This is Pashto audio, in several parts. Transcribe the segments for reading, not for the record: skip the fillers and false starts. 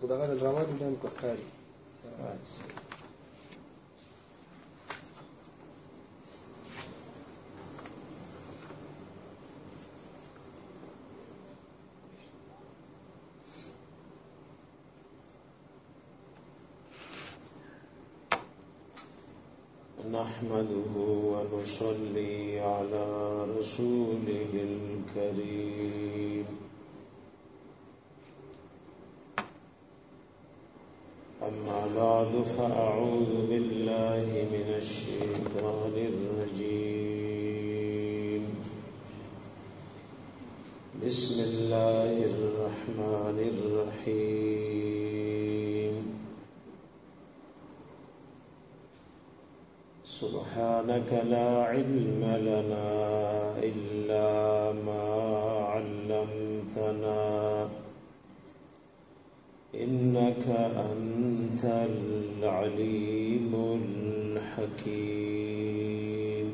خدای د ډرامه د جام کو ښکاری نحمده ونصلي على رسوله الكريم أما بعد فأعوذ بالله من الشيطان الرجيم بسم الله الرحمن الرحيم سبحانك لا علم لنا إلا ما علمتنا إنك أنت العليم الحكيم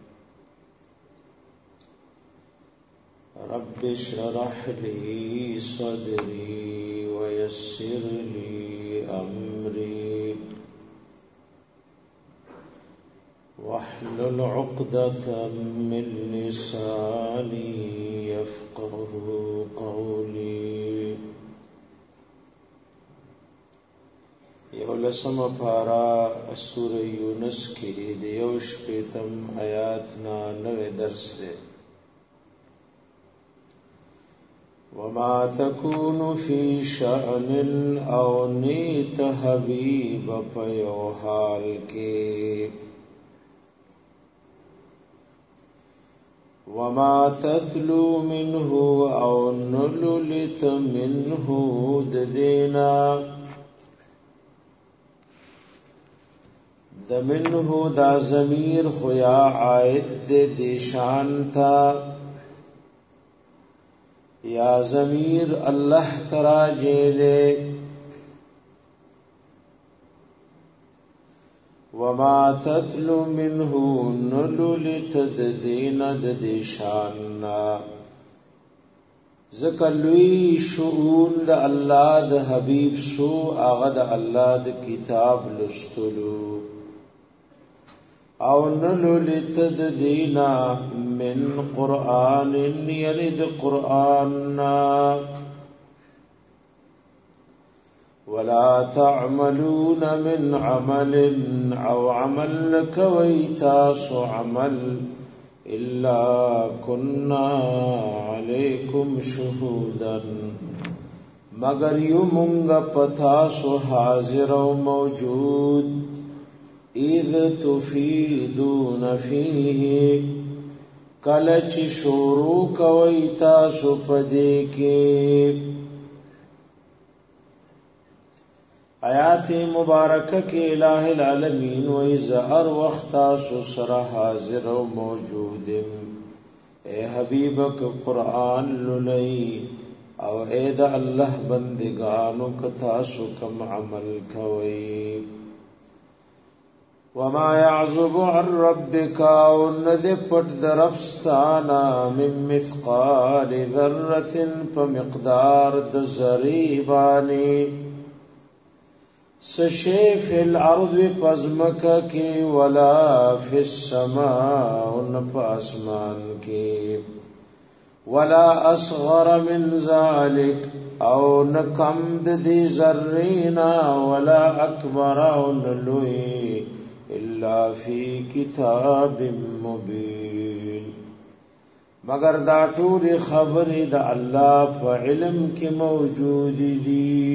رب اشرح لي صدري ويسر لي أمري واحلل عقدة من لساني يفقه قولي یولسم پارا سورہ یونس کی دیوش پیتم آیاتنا نوے درس دے وما تكون في شأن او نیت حبیب پیو حال کے وما تتلو منه او نللت منه ددینا د منه دا ضمیر خویا عائد دے شان تا یا ضمیر اللہ تراجے دے وما تتلو منه نللت ددین دے شان ذکلوی شؤون د اللہ د حبیب سو آغا د اللہ د کتاب لستلو او نللت دینا من قرآن یلد قرآن ولا تعملون من عمل او عمل کویتاس عمل الا كنا علیکم شهودا مگر یمونگ پتاسو حاضر و موجود اذ تفیدون فیه کلچ شورو کویتا سپدے کے آیات مبارکہ کے الہ العالمین و اظہر وقتا سسر حاضر و موجود اے حبیبک قرآن للی او اے دا اللہ بندگانو کتاسو کم عمل کوئی وما يعزب عن ربك وند پټ درفستانا من مثقال ذره فمقدار د ذریبانی سشی فی الارض پزمک کی ولا فی السماء ان پاسمان کی ولا اصغر من ذلك او نکم دی ذرینا ولا اکبر او نلوی الا فی کتاب مبین مگر دا ټول خبر د الله په علم کې موجود دي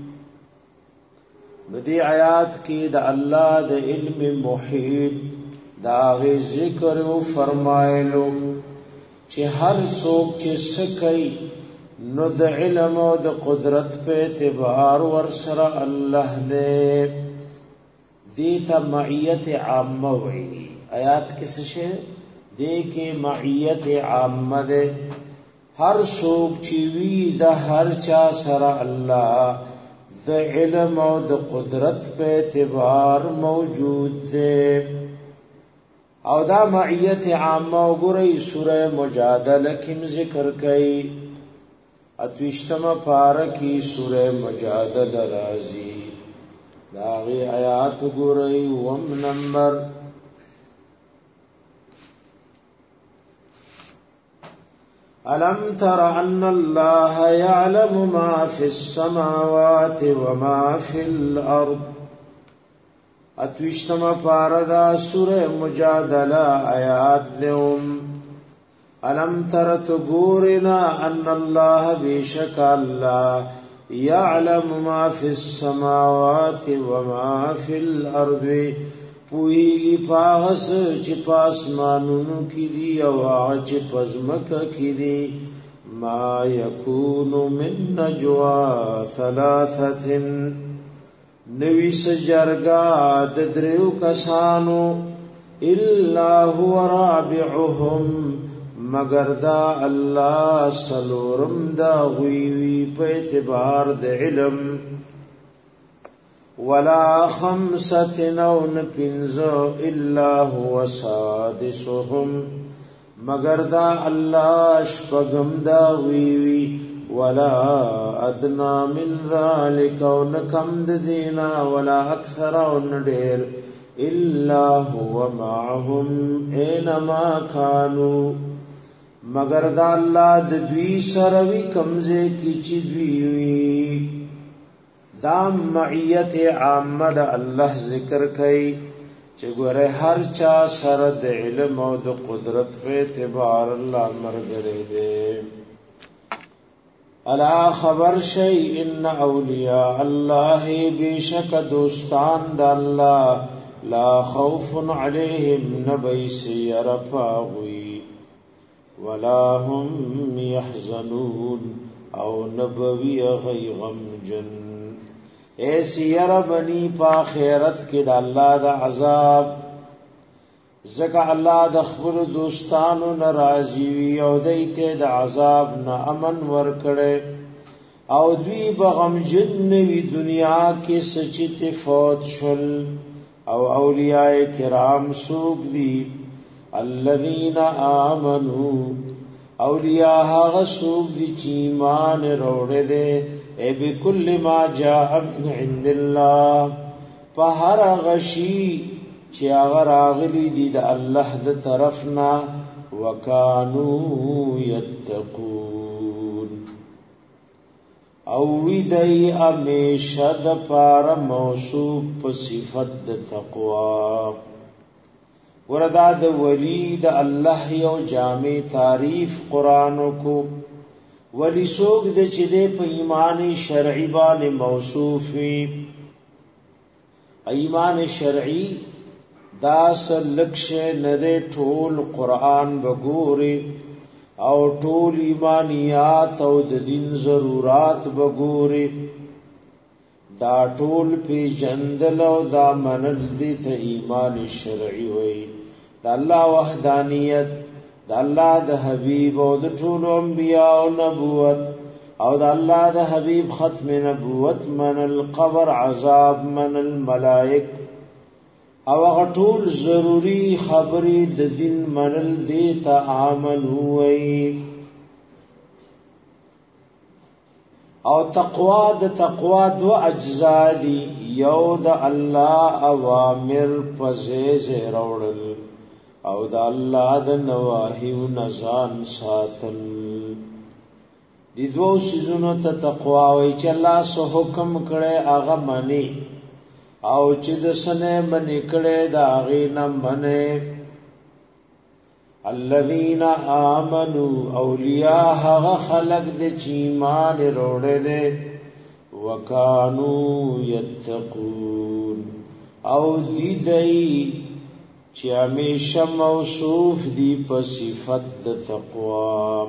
بدی آیات کې د الله د علم محیط دا غي ذکر او فرمایلو چې هر څوک چې سکي نو د علم او د قدرت په اعتبار ور سره الله دې دیتا معیت عامه وی آیات کسی شے دے کے معیت عامه دے ہر سوک چیوی دا ہر چا سر اللہ دا علم او دا قدرت پہ اعتبار موجود دے او دا معیت عامه گرئی سورہ مجادلہ کم ذکر کئی اتوشتم پارکی سورہ مجادلہ رازی داغی آیات گرئی وم نمبر أَلَمْ تَرَ أَنَّ اللَّهَ يَعْلَمُ مَا فِي السَّمَاوَاتِ وَمَا فِي الْأَرْضِ اتوشتم پاردا سورہ مجادلہ آیات دیوم أَلَمْ تَرَ تُغُورِنَا أَنَّ اللَّهَ بِشَكَ اللَّهَ يَعْلَمُ مَا فِي السَّمَاوَاتِ وَمَا فِي الْأَرْضِ پویگی پاغس چی پاسمانونو کی دی او آغا چی پزمک کی دی ما یکون من نجوا ثلاثت نوی سجرگا ددریو کسانو الا هو رابعهم مگر دا اللہ سلورم دا غیوی پا اعتبار دا علم ولا خمسة نون پنزو الا هو سادسهم مگر دا اللہ شپگم دا ویوی ولا ادنا من ذالک ونکم دینا ولا اکثر وندیر الا هو معهم اینما کانو مگر دا اللہ دوی سروی کمزے کی چی دویوی دام معیت عامد اللہ ذکر کئی چه گوره ہر چا سرد علم و د قدرت پہ اعتبار اللہ مرگرے دے الا خبر شئی ان اولیاء اللہ بیشک دوستان دا اللہ لا خوف علیہم نبی سیر پاغوی ولا هم يحزنون او نبوی غی غم جن ایسی یربنی پا خیرت کی دا اللہ دا عذاب زکا اللہ دا خبر دوستانو نرازیوی او دیتے دا عذاب نا امن ورکڑے او دوی بغم جنوی دنیا کی سچت فوت شل او اولیاء کرام سوک دی الذین آمنو اولیاء ها سوک دی چیمان روڑے دے اے بكل ما جاء من عند الله فهر غشی چی اگر آغلی دی دا اللہ دا طرفنا وکانو یتقون اوی دی امیشد پار موصوب پا صفت دا تقوی وردا دا ولی دا اللہ یو جامع تعریف قرآنو کو ولی سوک دے چدے پا ایمان شرعی بان موصوفی ایمان شرعی دا سر لکش ندے ٹھول قرآن بگوری او ٹھول ایمانیات او دین ضرورات بگوری دا ٹھول پی جندل او دا منل دیتا ایمان شرعی ہوئی دا اللہ وحدانیت دا اللہ دا حبیب او دا طول انبیاء و نبوت او دا اللہ دا حبیب ختم نبوت من القبر عذاب من الملائک او غطول ضروری خبری دا دن من الدیتا آمن ہوئی او تقوی دا تقوی دو اجزا دی یو دا اللہ اوامر پزیز روڑل او دا اللہ دا نواہی و نزان ساتل دی دو سیزونو تا تقواوی چا اللہ سو حکم کڑے آغا منی او چی دسنے منی کڑے دا آغینا منے الذین آمنوا اولیاء آغا خلق دے چیمان روڑے دے وکانو یتقون او دی دئی چی ہمیشہ موصوف دی پا صفت دا تقوی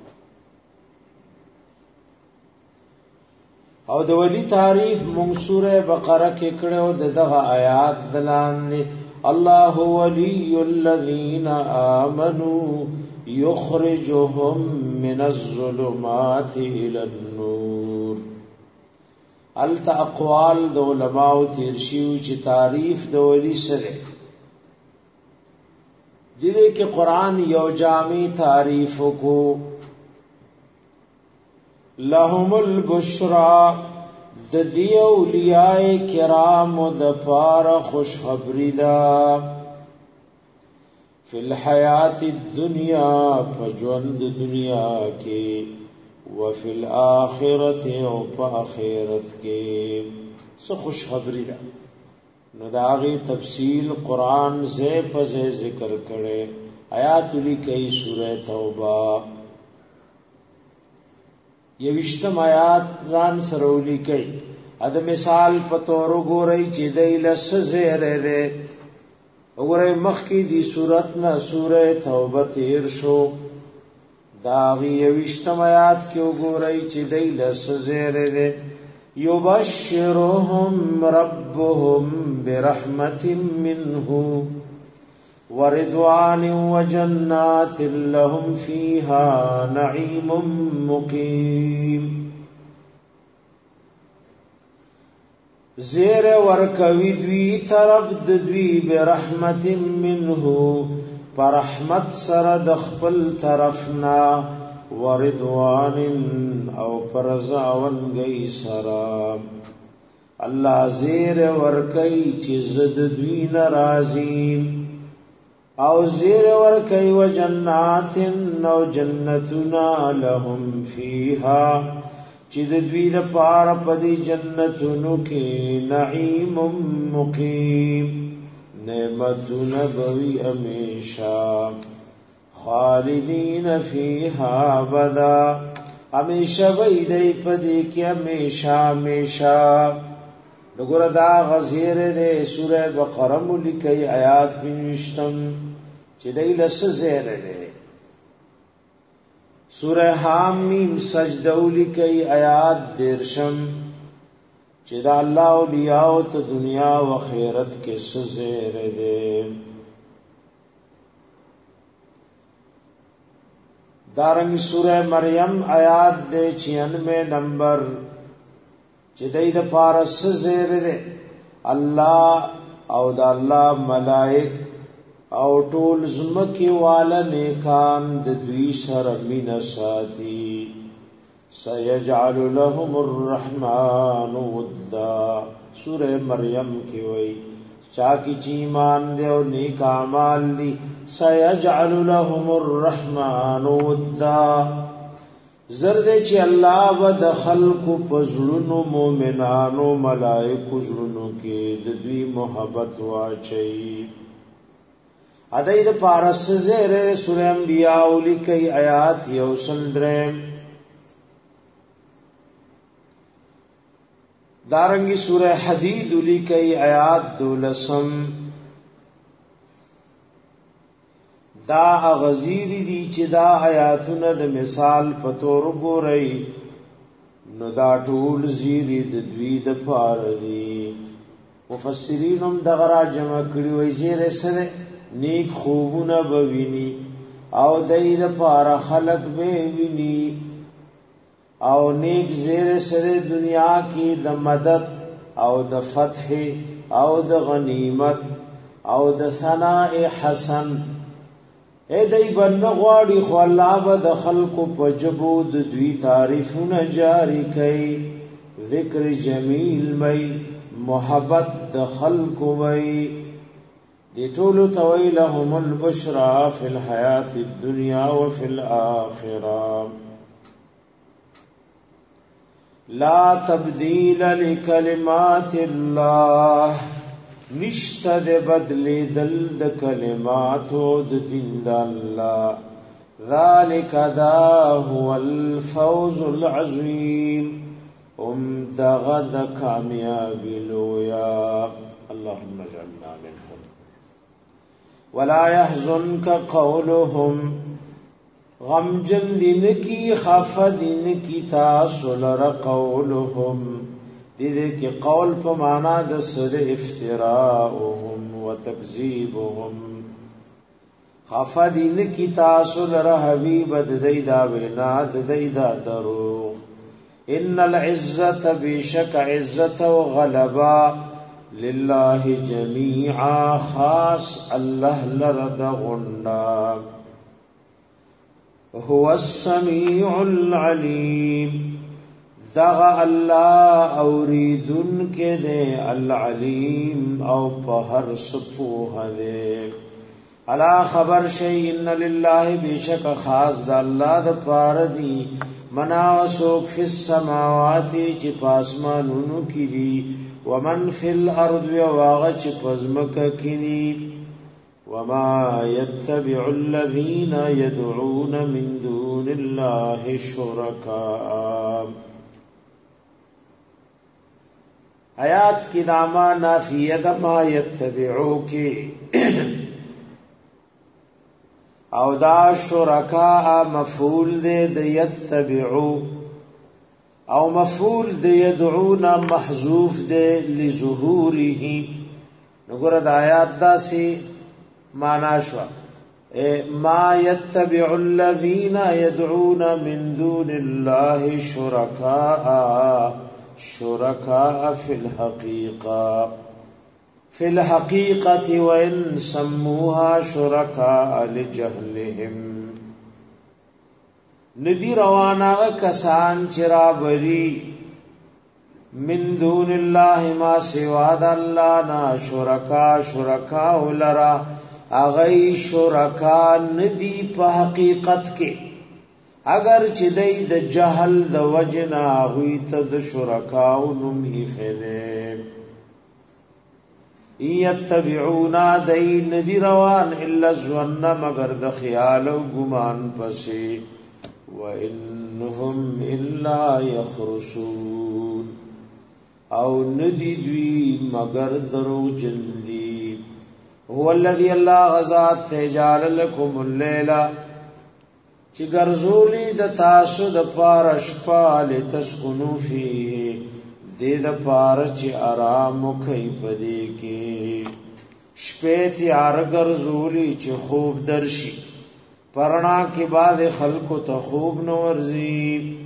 او دا ولی تعریف منصور بقرہ کے کڑے ہو دا دغا آیات دلان دی اللہ ولی الذین آمنوا یخرجهم من الظلمات الى النور التا اقوال دا علماء تیرشیو چی تعریف دا ولی سرے دیدے کہ قرآن یو جامع تعریف کو لهم البشرا د دی اولیاء کرام د پار خوش خبری دا فی الحیات الدنیا فجوند دنیا کی وفی الاخرت او پا آخرت کی سو خوش خبری دا نو داغی تفصیل قرآن زی پزی ذکر کرے آیات لی کئی سورہ توبہ یوشتم آیات ځان سرولی کئی اد مثال پتورو گو رئی چی دی لس زیره دے وګورئ مخکې دی صورت نه سوره توبه تیر شو داغي یوشتم آیات کې وګورئ چې دی لس زیره ده یبشرهم ربهم برحمت منه ورضوان وجنات لهم فيها نعيم مقيم زیر ورکوی دوی طرف دوی برحمت منه پر رحمت سره د خپل طرفنا ورضوان او پرزاون گئی سرا الله زیر ورکئی چې زد دوی ناراضی او زیر ورکئی و جنات او جنتنا لهم فیها چې د دوی د پار پدی جنتونو کې نعیم مقیم نعمتون بوی امیشا خالدین فیها ابدا امیشا بی دی پدی کی امیشا امیشا نگور دا غزیر دے سورہ بقرہ ملکی آیات بنوشتم چی دی لس زیر دے سورہ حامیم سجدولی کئی آیات دیرشم چی دا اللہ اولیاء تا دنیا و خیرت کے سزیر دے دارنگی سورہ مریم آیات دے 96 نمبر چی دا دا پارس سزیر دے اللہ او دا اللہ ملائک او ټول زمکی والا نیکان د دوی سره مینا ساتي سيجعل لهم الرحمن ودا سورہ مریم کی وئی چاکی چیمان دے او نیک اعمال دی سيجعل لهم الرحمن ودا زرد چی اللہ و د خلق پزړونو مومنانو ملائکو زړونو کې د دوی محبت واچي ادائی دا پارس زیر سورہ انبیاء اولی کئی آیات یوسل درم دارنگی سورہ حدید اولی کئی آیات دولسم دا اغزیری دی چی دا آیاتون دا مثال پتور گو رئی نو دا ټول زیری دا دوی دا پار دی مفسرینم دغرا جمع کری وی زیر سره نیک خوبونه بوینی او دای د پاره خلق به ویني او نیک زیر سره دنیا کې د مدد او د فتح او د غنیمت او د ثناء حسن اے دای بن غواړي خو الله به د خلق په جبود دوی تعریفونه جاری کوي ذکر جمیل مئی محبت د خلق وئی دی طولو توی لهم البشرا فی الحیات الدنیا وفی الآخرہ لا تبدیل لکلمات اللہ نشتد بدل دل د کلماتو د دین د اللہ ذالک دا هو الفوز العظیم دغد کامیابی لویا اللہم اجعلنا منهم ولا يحزنك قولهم غم جن دین کی خف دین کی تاسلر قولهم دې کې قول په معنا د سر افتراءهم وتکذیبهم خف دین کی تاسلر حبیب د دیدا وینا د دیدا دروغ ان العزه بشک عزت و غلبا لله جميعا خاص الله لرد غندا هو السميع العليم دغه الله اوریدن کې دے العلیم او په هر صفوه دے. الا خبر شي ان لله بشک خاص د الله د پاره دی مناسوک فی السماوات چې پاسمانونو کې دي ومن فی الارض واغ چې پزمک کې دي. وما يتبع الذين يدعون من دون الله شركاء. آیات کی داما نافیه دا ما یتبعو کی او دا شرکاء مفعول دے دا یتبعو او مفعول دے یدعون محذوف دے لظهوره. نگور دا آیات دا سی مانا شوا ما يتبع الذين يدعون من دون الله شركاء فی الحقیقة وإن سموها شركاء لجهلهم. ندی روانا کسان چرا بری من دون اللہ ما سواد اللہ نا شرکاء لرا اغی شرکاء ندی پا حقیقت کے اگر چې دای د جهل د وجنا غوی ته د شرکاو نوم یې خله یتبعون دای ندی روان الا الظن مگر د خیال او ګمان پسې وانهم الا يخرسون او ندی دوی مگر درو جندي. هو الذي الله غزاد تجعل لكم الليل چی گرزولی د تاسو د پار شپا لتسکنو فیه دی د پار چی آرام کئی پدی کی شپیتی آر گرزولی چی خوب درشی پرنا کی بعد خلقو تا خوب نورزی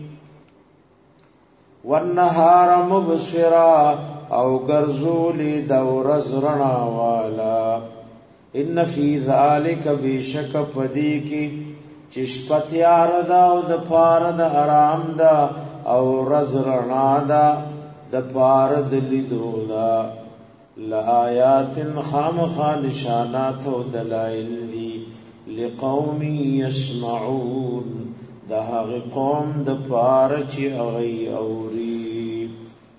والنهار مبصرا او گرزولی دورز رنا والا ان فی ذالک بیشک پدی کی چشپتیار دا او د پار د آرام دا او رزرنا دا د پار د لیدو دا لآیات خامخا نشانات و دلائل دی لقوم یسمعون دا هغ قوم د پار چی اغی اوری.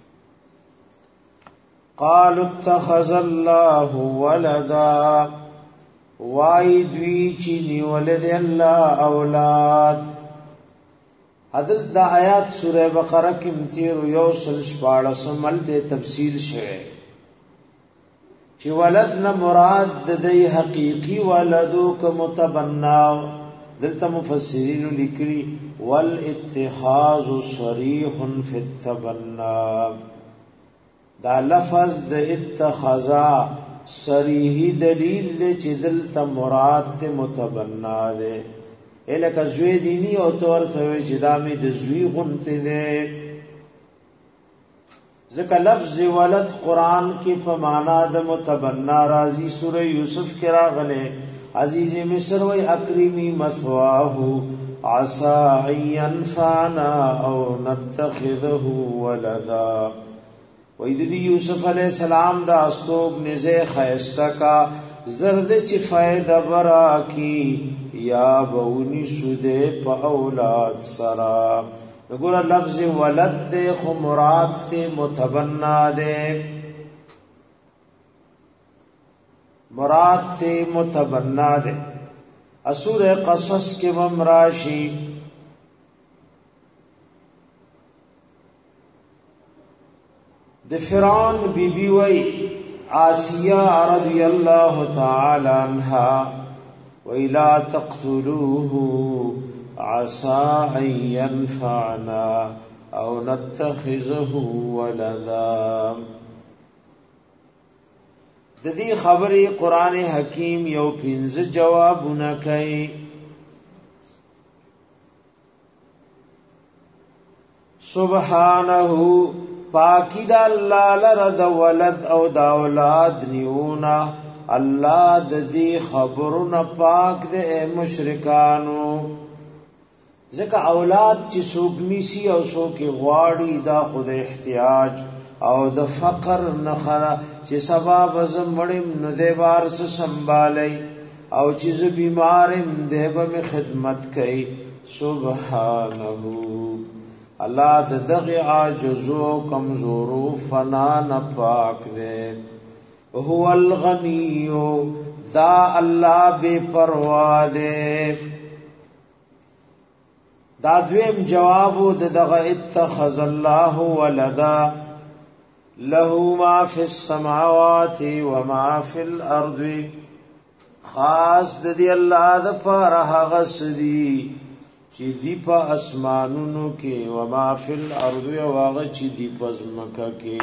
قالوا اتخذ الله ولدا وای دوی چی نیولد اللہ اولاد. عدل دا آیات سورہ بقرہ کم تیر یوصل شپاڑسم ملتے تفصیل شوئے چی ولد نا مراد دی حقیقی ولدو کا متبناو. دلتا مفسرین لکری والاتخاذ صریح فی التبنا. دا لفظ دا اتخذا صریحی دلیل دے چی دلتا مراد تے متبنا دے ایلکا زوی دینی او طور توی چی دامی دے زوی غنتی دے. ذکر لفظ ولد قرآن کی پمانا دے متبنا رازی سورہ یوسف کی راغلے عزیز مصر وی اکریمی مثواہو عسا اینفعنا او نتخذہ ولدا. ویدی یوسف علیہ السلام دا استوب نزے خیستا کا زرد چی فائدہ برا کی یا بونی سودے پا اولاد سرا. نگورا لفظ ولد دے خو مراد تے متبنا دے مراد تے متبنا دے. اسور قصص کے ممراشی د فرعون بی بی وی آسیہ رضی اللہ تعالی عنہا وی لا تقتلوه عسى ان ينفعنا او نتخذه ولدا. د دې خبرې قران حکیم یو پنځه جوابونه کوي. سبحانه پاکی دا اللہ لرد ولد او دا اولاد نیونا. اللہ دا دی خبرنا پاک دے اے مشرکانو. ځکه اولاد چې څوک نیسی او څوک غواړي دا خود احتیاج او د فقر نخره چې سبب زمړم نو د بار سره سنبالي او چې ز بیمارم د به خدمت کوي سبحانه الله دغه عاجز او کمزور فنا نه پاک دی هو الغنی دا الله بے پروا دی دا دویم جواب دغه اتخذ الله ولدا له ما فی السماوات و ما فی الارض خاص د دی الله د پر هغه سدي چې دی په اسمانونو کې و ما فی الارض او هغه چې دی په زمکه کې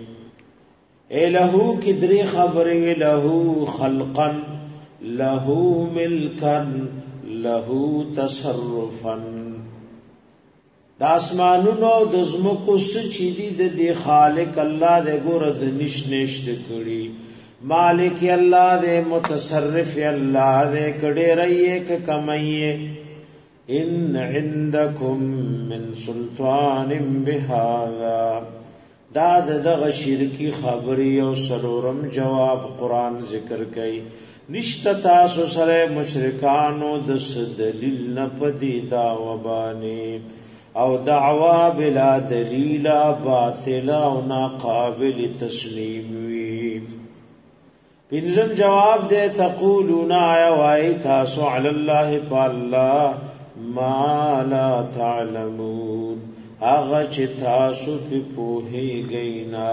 الہو کی دری خبریں لہو خلقا لہو ملکا لہو تصرفا دا اسمانونو د زمکو سچی دی د خالق الله د ګور د نشنشت کړي مالک الله د متصرف الله د کډې رہیه ک کمایه ان عندکم من سلطان بهذا دا دغه شرکی خبري او سلورم جواب قران ذکر کوي نشتا تاسو سره مشرکانو د دلیل نه پدی دا وبانی او دعوا بلا دلیل باطل او ناقابل تسلیم وی پنځم جواب دے تقولون آیا وای تاسو علی الله فالله ما لا تعلمون اغه چې تاسو په پوهیږئ نه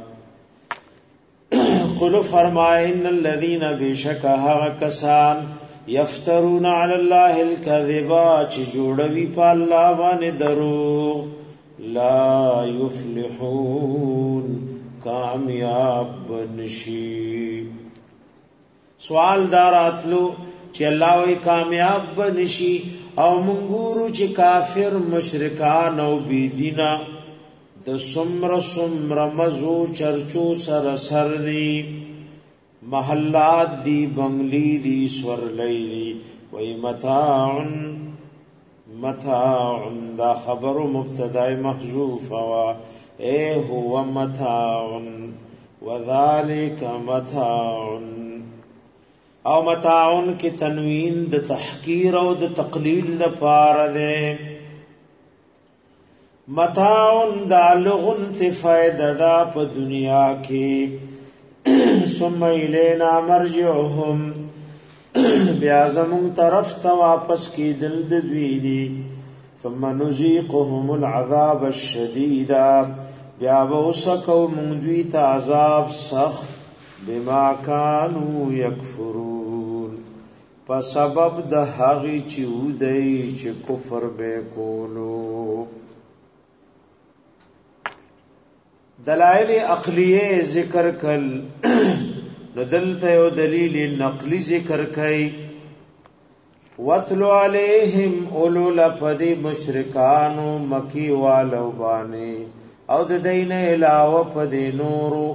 قل فرمائن الذين بشکها کسان یفترون علی الله الكذب چې جوړوي په الله باندې دروغ لا یفلحون کامیاب نشي سوال داراتلو چې الله وی کامیاب نشي او منګورو چې کافر مشرکان او بيدینا د سمر مزو چرچو سر دی محلات دی بنگلی دی سورلی دی وی متاع دا خبر مبتدا محذوف وا اے هو متاع وذالک متاع او متاعن کی تنوین د تحقیر او د تقلیل د پار ده متاعن د لغن ته فائدہ دا په دنیا کې ثم الینا مرجعهم بیا زمون طرف ته واپس کی دل د دوی دی ثم نذيقهم العذاب الشديد بیا وسکو مون دوی ته عذاب سخت بما كانوا يكفرون په سبب د هغه چې ودی چې کفر به کولو دلائل عقلیه ذکر کل ندلته یو دلیل نقلی ذکر کای وَاتْلُ عَلَيْهِمْ اولو لپدی مشرکانو مکی والو بانی او د دین علاوه پدی نورو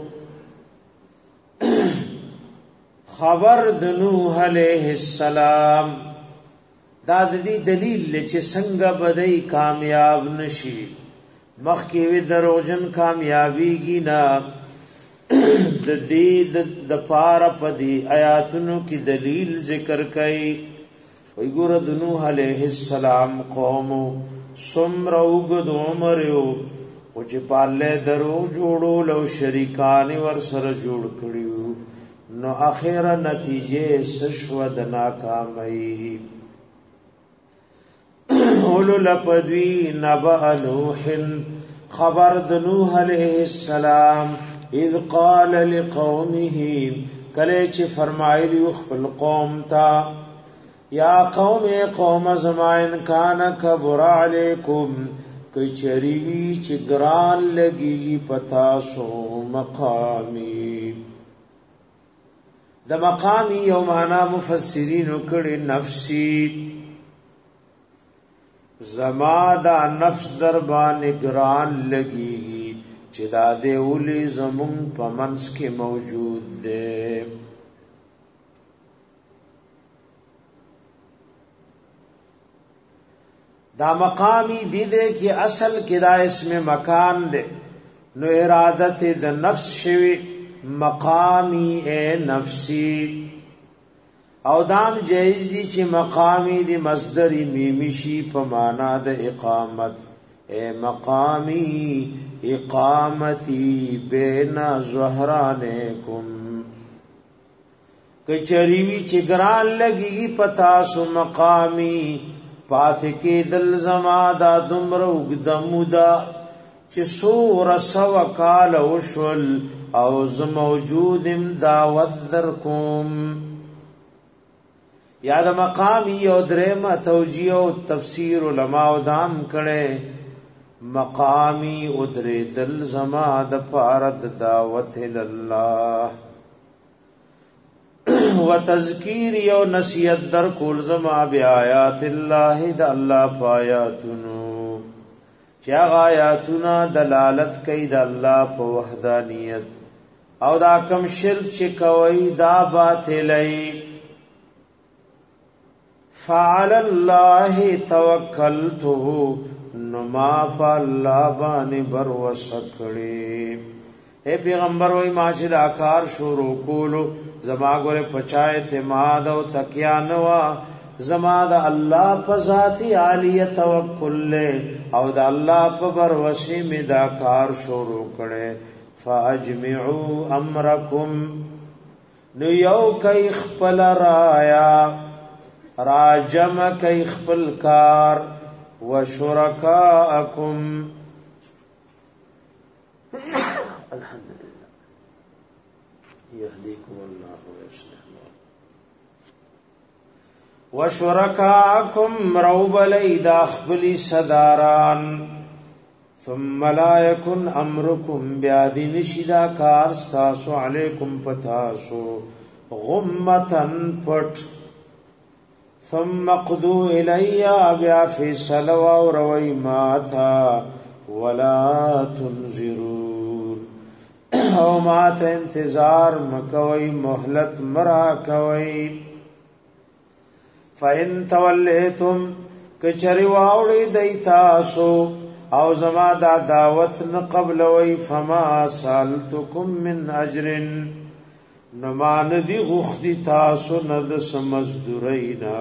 خبر د نوح علیہ السلام دا د دې دلیل چې څنګه بدای کامیاب نشي مخکې وی دروژن کامیابیږي نه د دې د پاره پدی آیاتونو کې دلیل ذکر کړي وی ګور د نوح علیہ السلام قوم سمر اوګد عمر یو او چې پاله درو جوړول او شریکان ور سره جوړ کړیو نو اخیره نتیجه سشو د ناکامۍ اولو لپدوی نبأ نوح خبر د نوح علیہ السلام اذ قال لقومه کله چې فرمایلی خپل قوم تا یا قوم زماین کان کبر علیکم کچریوی چې ګران لګي پتا سو مقامی د مقامی یو معنا مفسرین کړي نفسي زما دا نفس در باندې ګران لګي چې دا دې ولي زمون په منس کې موجود ده دا مقامی دی دے کی اصل کی دا اسم مکان دے نو ارادت د نفس شوی مقامی اے نفسی او دام جائز دی چې مقامی دی مصدر میمی شی په معنا د اقامت اے مقامی اقامتی بین ظهرانکم کچریوی چې ګران لګي پتا سو مقامی پات کې دل زما دا دمر وګدمودا چې سور سو کال وشل او ز موجودم دعوت در کوم یاد مقامی او درما توجیه او تفسیر علماء دام کړي مقامی ادری دل زما د پارت دعوت الله وتذکیر یو نصیحت در کول زما بیاات الله د الله پایاتونو چې آیاتونه دلالت کوي د الله په وحدانیت او دا کم شرک چې کوي دا باطلای فعل الله توکلت نما په الله باندې بر وسکړي اے پیغمبر وای ماشه دا کار شروع کولو زما ګوره پچا اعتماد او تکیا نوا زما د الله په ذاتی عالیه توکل او د الله په بر وسی می دا کار شروع کړي فاجمعوا امرکم نو یو کای خپل رایا راجم کای خپل کار وشرکاءکم الحمدلله يهديكم الله ويصلح وشرکاءکم روب لید اخبلی صداران ثم لا يكن امركم بیادین شدا کار استاسو علیکم پتاسو غمتن پٹ ثم قدو الیا بیا فیصلو و روی ماتا ولا تنظرون او ماتا انتظار مکوی محلت مرا کوی فَإِن تَوَلَّيْتُمْ کچری واوڑی دیتاسو او زما دا دعوت نه قبل وی فما سالتکم من اجر نمان دی غخدی تاسو ند سمزدورینا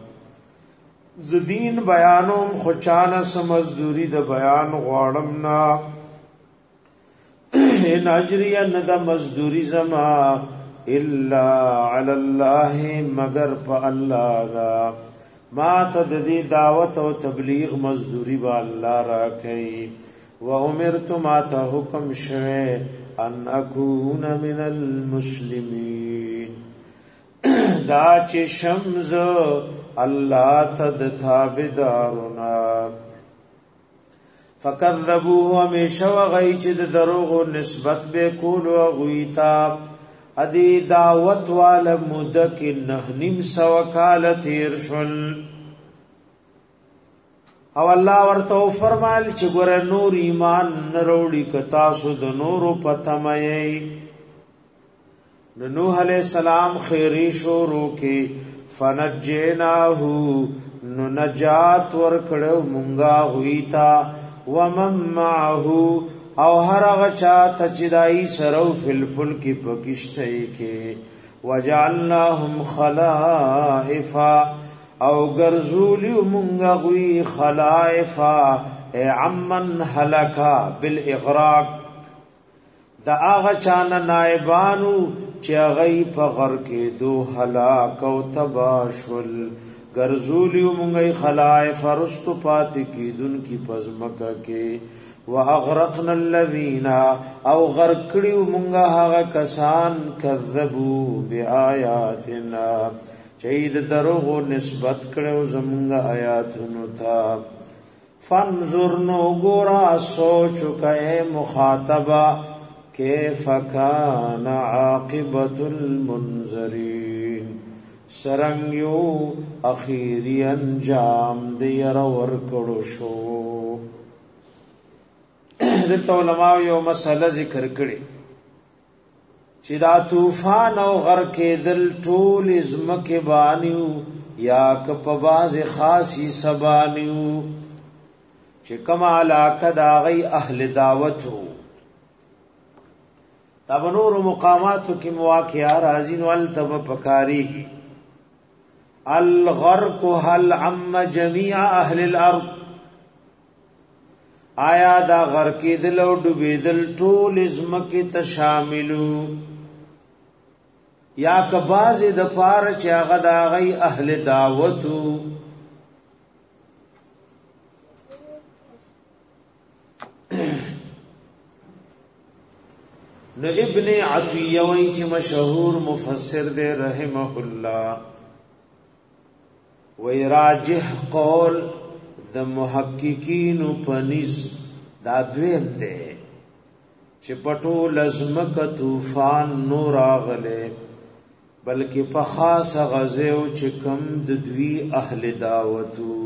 زدین بیانوم خوچان سمزدوری د بیان غوارم نا ان اجری ند مزدوری زما الا علی الله مگر په الله دا ما تددی دعوت او تبلیغ مزدوری با الله را کوي و امرت ما ته حکم شوه ان اكون من المسلمین دا چې شمز الله تد تابعدارنا فكذبوه همیشه وغی چې دروغ نسبت به کول او غیتا ادی دعوت والا مدک نهنیم سو کال تیر شل او الله ورته فرمایل چې ګره نور ایمان نروړي کتا سود نور پتمای نوح علیہ السلام خیری شروع کی فنجیناه نو نجات ورکړو مونږه غویتا ومن معه او هر هغه چاته چې دای سرو فلفل کی پکشته کې وجعلناهم خلائف او ګرځولی مونږه غوی خلائف عمن هلكا بالاغراق دا هغه چانه نائبانو چې غي په غر کې دو هلاک او تباشل ګرځولی مونږه خلائف رست پات کی دن کی پزمکه کې واغرقنا الذين او غرقړو مونږه هغه کسان کذبوا بیااتنا چې د دروغ نسبت کړو زمونږه آیاتونو ته فانظر نو ګورا سوچ کئ مخاطبه کیف کان عاقبت المنذرین سرنګیو اخیری انجام دی ور کړو شو دلته علماء یو مسله ذکر کړي چې دا طوفان او غرق دل ټول ازمکه بانیو یا کپ باز خاصی سبانیو چې کما علاقه دا غي اهل دعوت وو دا بنور مقاماتو کی مواقعہ رازین والتب پکاری الغرق هل عم جميع اهل الارض آیا دا غرقی دل او ډوبې دل ټول ازمکه تشاملو یا کباز د پار چې هغه دا غي اهل دعوتو نو ابن عطیه وی چې مشهور مفسر دے رحمه الله وی راجح قول د محققین پنځ دا دویم دی چې پټو لزمک طوفان نور اغله بلکې په خاص غزه او چې کم د دوی اهل دعوتو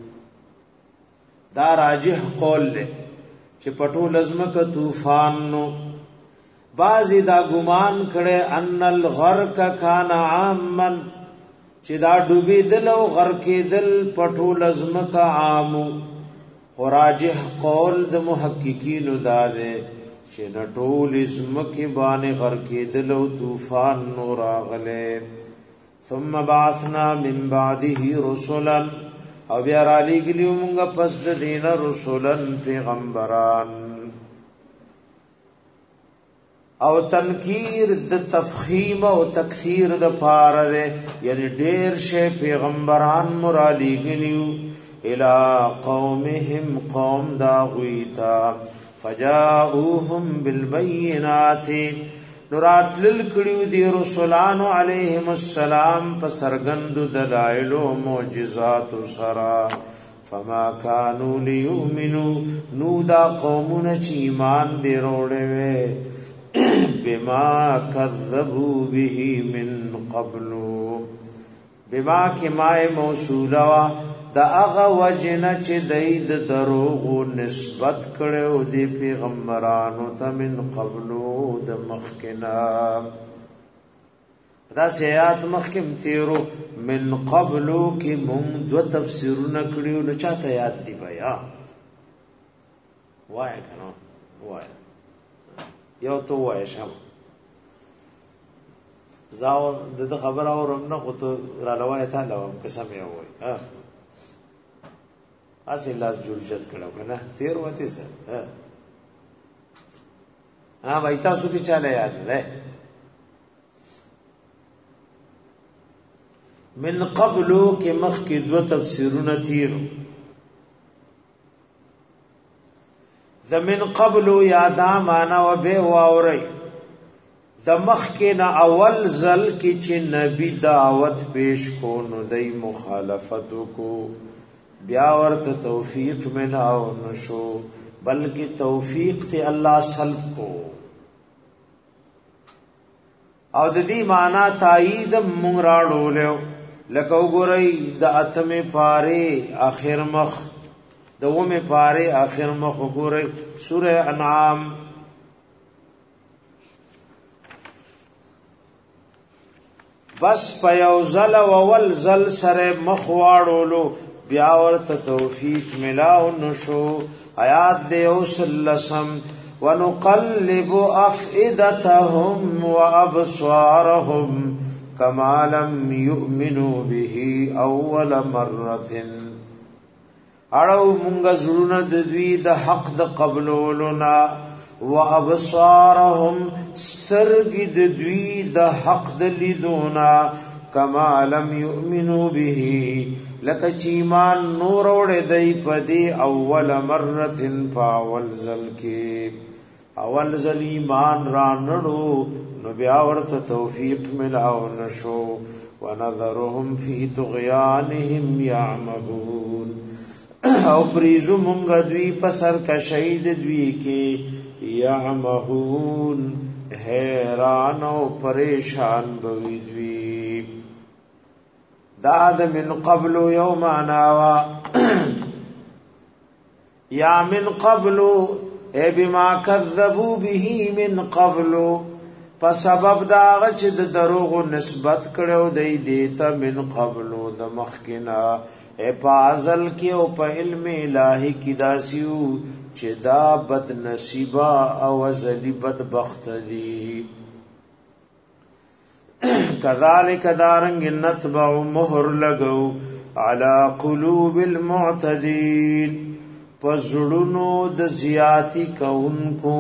دا راجح قول له چې پټو لزمک طوفان نو بعضی دا گمان کړي ان الغرق کان عاما چې دا ډوبې دل او غرقې دل پټو لزمک عام خراجح قول د محققین دا ده چې نټول اسمکه باندې غرقې دل او طوفان نور اغله ثم بعثنا من بعده رسلا او بیا را لګلیو موږ پس د دین رسولن پیغمبران او تنکیر د تفخیم او تکثیر د پاره ده یعنی ډیر شه پیغمبران مرالی گلیو الى قومهم قوم دا غیتا فجاءوهم بالبينات نورات للکړو دی رسولان علیهم السلام په سرګند دلایل او معجزات سرا فما كانوا ليؤمنوا نو دا قومونه چې ایمان دی وروړي وي بما كذبوا به من قبل بما کما موصولا دا هغه وجنه چې دید دروغ نسبت کړو دی پیغمبرانو ته من قبل د مخکنا دا سیات مخکم تیرو من قبل کی مون دو تفسیرونه کړیو نو چاته یاد دی بیا وای کنه وای یو تو وای شم زاو د خبر اورم نه خو ته را لوای ته لوم قسم یې وای ها اسی لاس جوړجت کړو کنه تیر وته سه ها وای تاسو کی چاله یاد ده من قبلو کې مخ کې دو تفسیرونه تیر د من قبلو یادا معنا و به واوري د مخ کې نه اول ځل کې چې نبی دعوت پیش کو نو دای مخالفت کو بیا ورته توفیق ملاو نشو بلکې توفیق ته الله سلب کو او د دې معنا تایید مونږ راړو لکه وګورئ د اتمه پاره اخر مخ دومه پاره اخر مخ وګورئ سوره انعام بس پیوزل اول زل سره مخ واړولو بیا ورته توفیق ملاو نشو آیات دی اوسلسم ونقلب افئدتهم وابصارهم كما لم يؤمنوا به اول مره اړو مونږ زړونه د دوی د حق د قبولولنا وابصارهم سترګې د دوی د حق د لیدونا كما لم يؤمنوا به لکه چې ایمان نور وړې دی پدې اول مره فاول ذل کې اول ذل ایمان را نړو نو بیا ورته توفیق ملاو نشو ونذرهم فی طغیانهم یعمهون او پریزو مونږ دوی په سر کا شهید دوی کې یعمهون حیران او پریشان بوي دوی داد من قبل یوم اناوا یا من قبل اے بما کذبوا به من قبل په سبب دا چې د دروغ نسبت کړو دی دیتا من قبلو د مخکنا په ازل کې او په علم الهي کې داسیو چې دا بد نصیبا او ازلی بدبخت دي کذالک دارنګ نتبع مهر لګو علی قلوب المعتدین پزړونو د زیاتی کونکو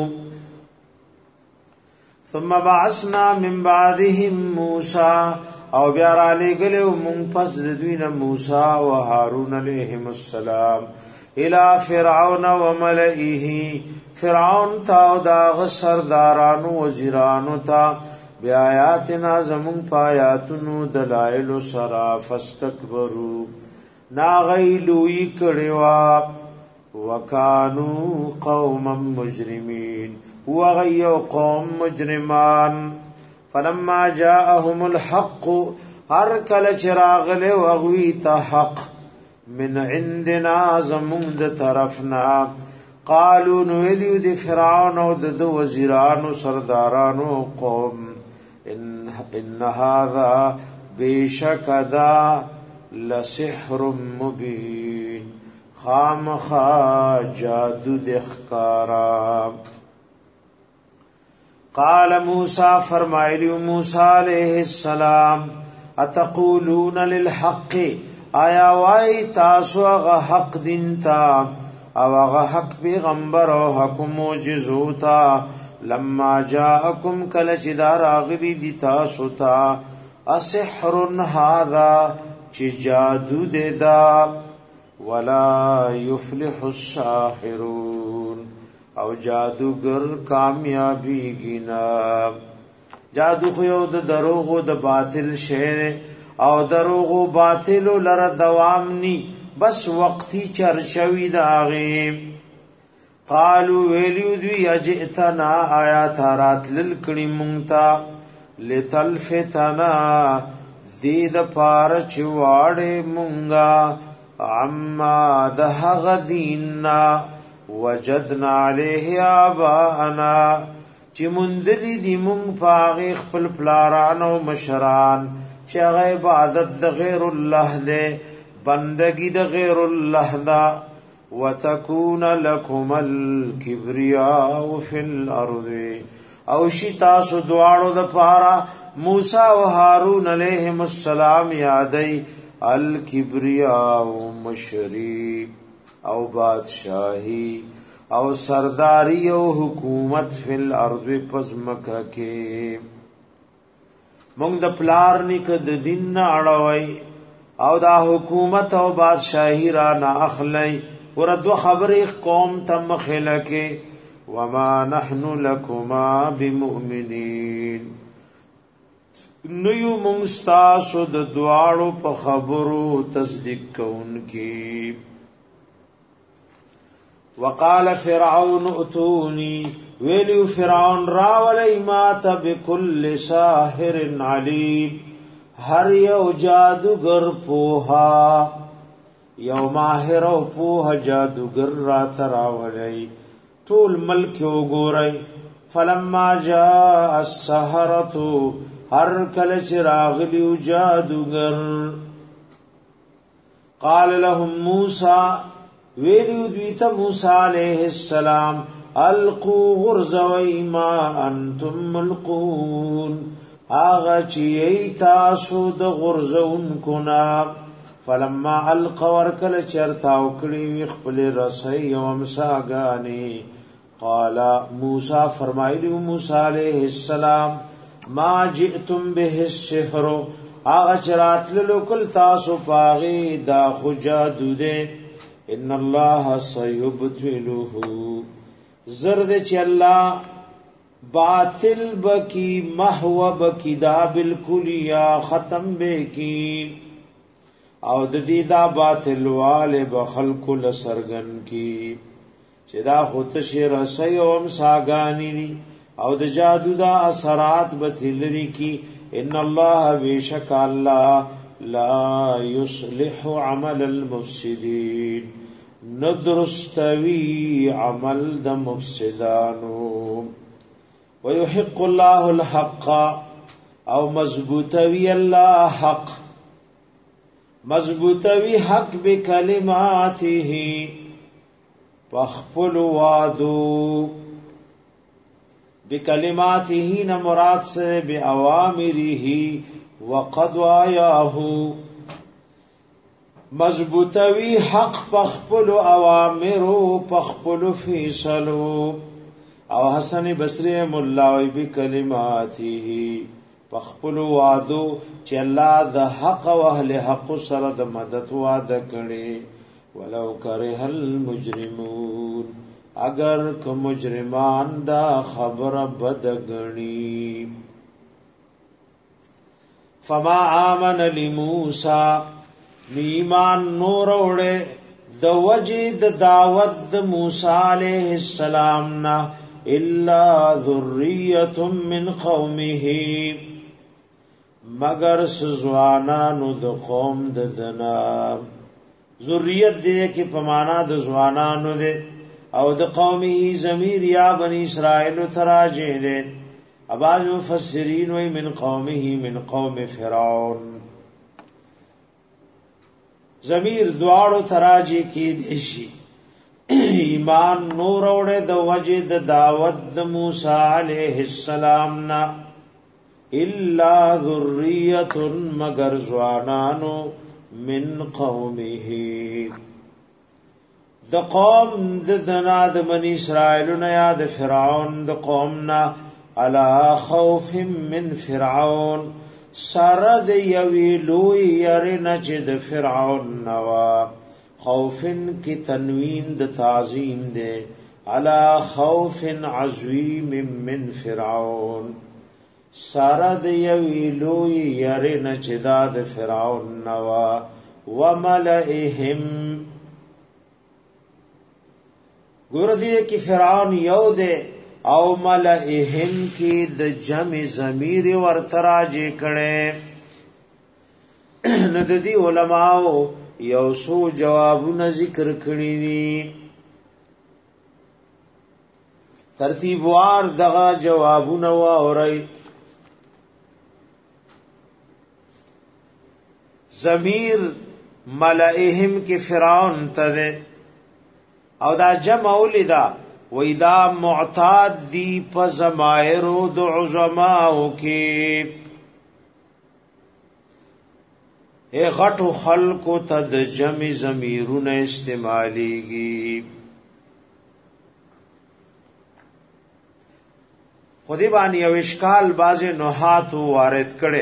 ثم بعثنا من بعدهم موسى او بیا را لګلو مون پس د دوی نه موسی او هارون علیهم السلام الى فرعون وملئه فرعون تا او دا سردارانو وزیرانو تا بیا آیاتنا زمون پایاتونو دلائل سرا فاستكبروا ناغیلوی کړوا وکانو قوما مجرمین وغیو قوم مجرمان فلما جاءهم الحق هر کله چراغ له وغوی ته حق من عندنا زمون د طرفنا قالوا نویلو د فرعون او د وزیرانو سردارانو قوم ان هذا بشکدا لسحر مبین خامخا جادو دخکارا قال موسى فرمایلی موسی علیہ السلام اتقولون للحق آیا وای تاسو غ حق دین تا او غ حق پیغمبر او حق معجزو تا لما جاءکم کل چدار اغری دی تاسو تا اسحر هذا چی جادو دیدا ولا يفلح الساحرون او جادوگر کامیابی گینا جادو خو یو د دروغ او د باطل شی او دروغ او باطل لره دوام نی بس وقتی چرچوی د اغه قالو ویلیو دی اجئتنا آیات رات للکړي مونتا لتلفتنا دید پار چواړې مونږه عما دهغ دیننا وجدنا علیه آباءنا چې مندلی دی مونږ پاغه خپل پلارانو مشران چې عبادت د غیر الله ده بندگی د غیر الله ده وتكون لكم الكبرياء في الارض او شتا سو دواړو د پارا موسی او هارون علیهم السلام یادای الکبرياء مشری او بادشاہی او سرداری او حکومت فی الارض پزمکه کې مونږ د پلار نیک د دین اړوي او دا حکومت او بادشاہی را نه اخلي وردو خبرې قوم تم خلکه وما نحن لكما بمؤمنين نيو مونستاسو د دواړو په خبرو تصدیق کوونکی وقال فرعون اتوني ویلو فرعون راولی ما ته بكل ساحر علیم هر یو جادوگر پوها یو ماهر او پوها جادوگر را تراولی ټول ملک وګورئ فلما جاء السحرة هر کله چې راغلی جادوگر قال لهم موسى ویلیو دویتا موسیٰ علیہ السلام القو غرزوی ما انتم ملقون آغا چیئی تاسو د غرزون کنا فلما القا ورکل چرتاو کڑی ویخپل رسی ومساگانی قالا موسیٰ فرمائلیو موسیٰ علیہ السلام ما جئتم به السحر آغا چراتللو کل تاسو پاغی دا خجادو دے ان الله سيبطله زرد چ الله باطل بکی محو بکی دا بالکل یا ختم بکی او د دې دا باطل والے بخلق لسرغن کی چې دا خود شر رسي او ساګانی دي او د جادو دا اثرات بتلری کی ان الله بیشک الله لا يصلح عمل المفسدين ندرستوی عمل د مفسدانو ويحق الله الحق او مضبوطوي الله حق مضبوطوي حق بکلماته پخپل وعدو بکلماته نہ مراد سے بأوامره وقضایاه مضبوطوي حق پخپل اوامرو پخپل فیصلو او حسن بصری مولاوی بکلماته پخپل وعدو چې الله د حق او اهل حق سره د مدد وعده کړي ولو کرہ المجرمون اگر که مجرمان دا خبر بدگنی فما آمن لموسی ایمان نور وړه د وجد دعوت د موسی علیہ السلام نا الا ذریه من قومه مگر سزوانانو د قوم د دنا ذریت دې کې په معنا د ځوانانو دې او د قومه ضمیر یا بنی اسرائیل تراجه دې اباظ مفسرین وی من قومه من قوم فرعون ضمیر دواړو تراجه کې دیشي ایمان نور وړه د وجد دعوت د موسی علیہ السلام نا الا ذریه مگر زوانانو من قومه د قوم د دنا د بنی اسرائیل نه یا د فرعون د قومنا علا خوف من فرعون سرد یوی لوی یرنا چې د فرعون نوا خوفن کی تنوین د تعظیم دے علا خوف عظیم من فرعون سرد یوی لوی یرنا چې د فرعون نوا وملئهم ګور دې کې فرعون یو دے او ملئهم کی د جمع ضمیر ورتراجه کړي نو د دې علماء یو سو جوابونه ذکر کړی دي ترتیب وار دغه جوابونه واوري ضمیر ملئهم کی فرعون ته او دا جمع ولیدا وَإِذَا مُعْتَادِ دِي پَزَمَائِرُ دُ عُظَمَاؤُ کی اے غټو خلقو تا د جمع ضمیرون استعمالی گی خودی بانی او اشکال باز نحاتو وارد کڑے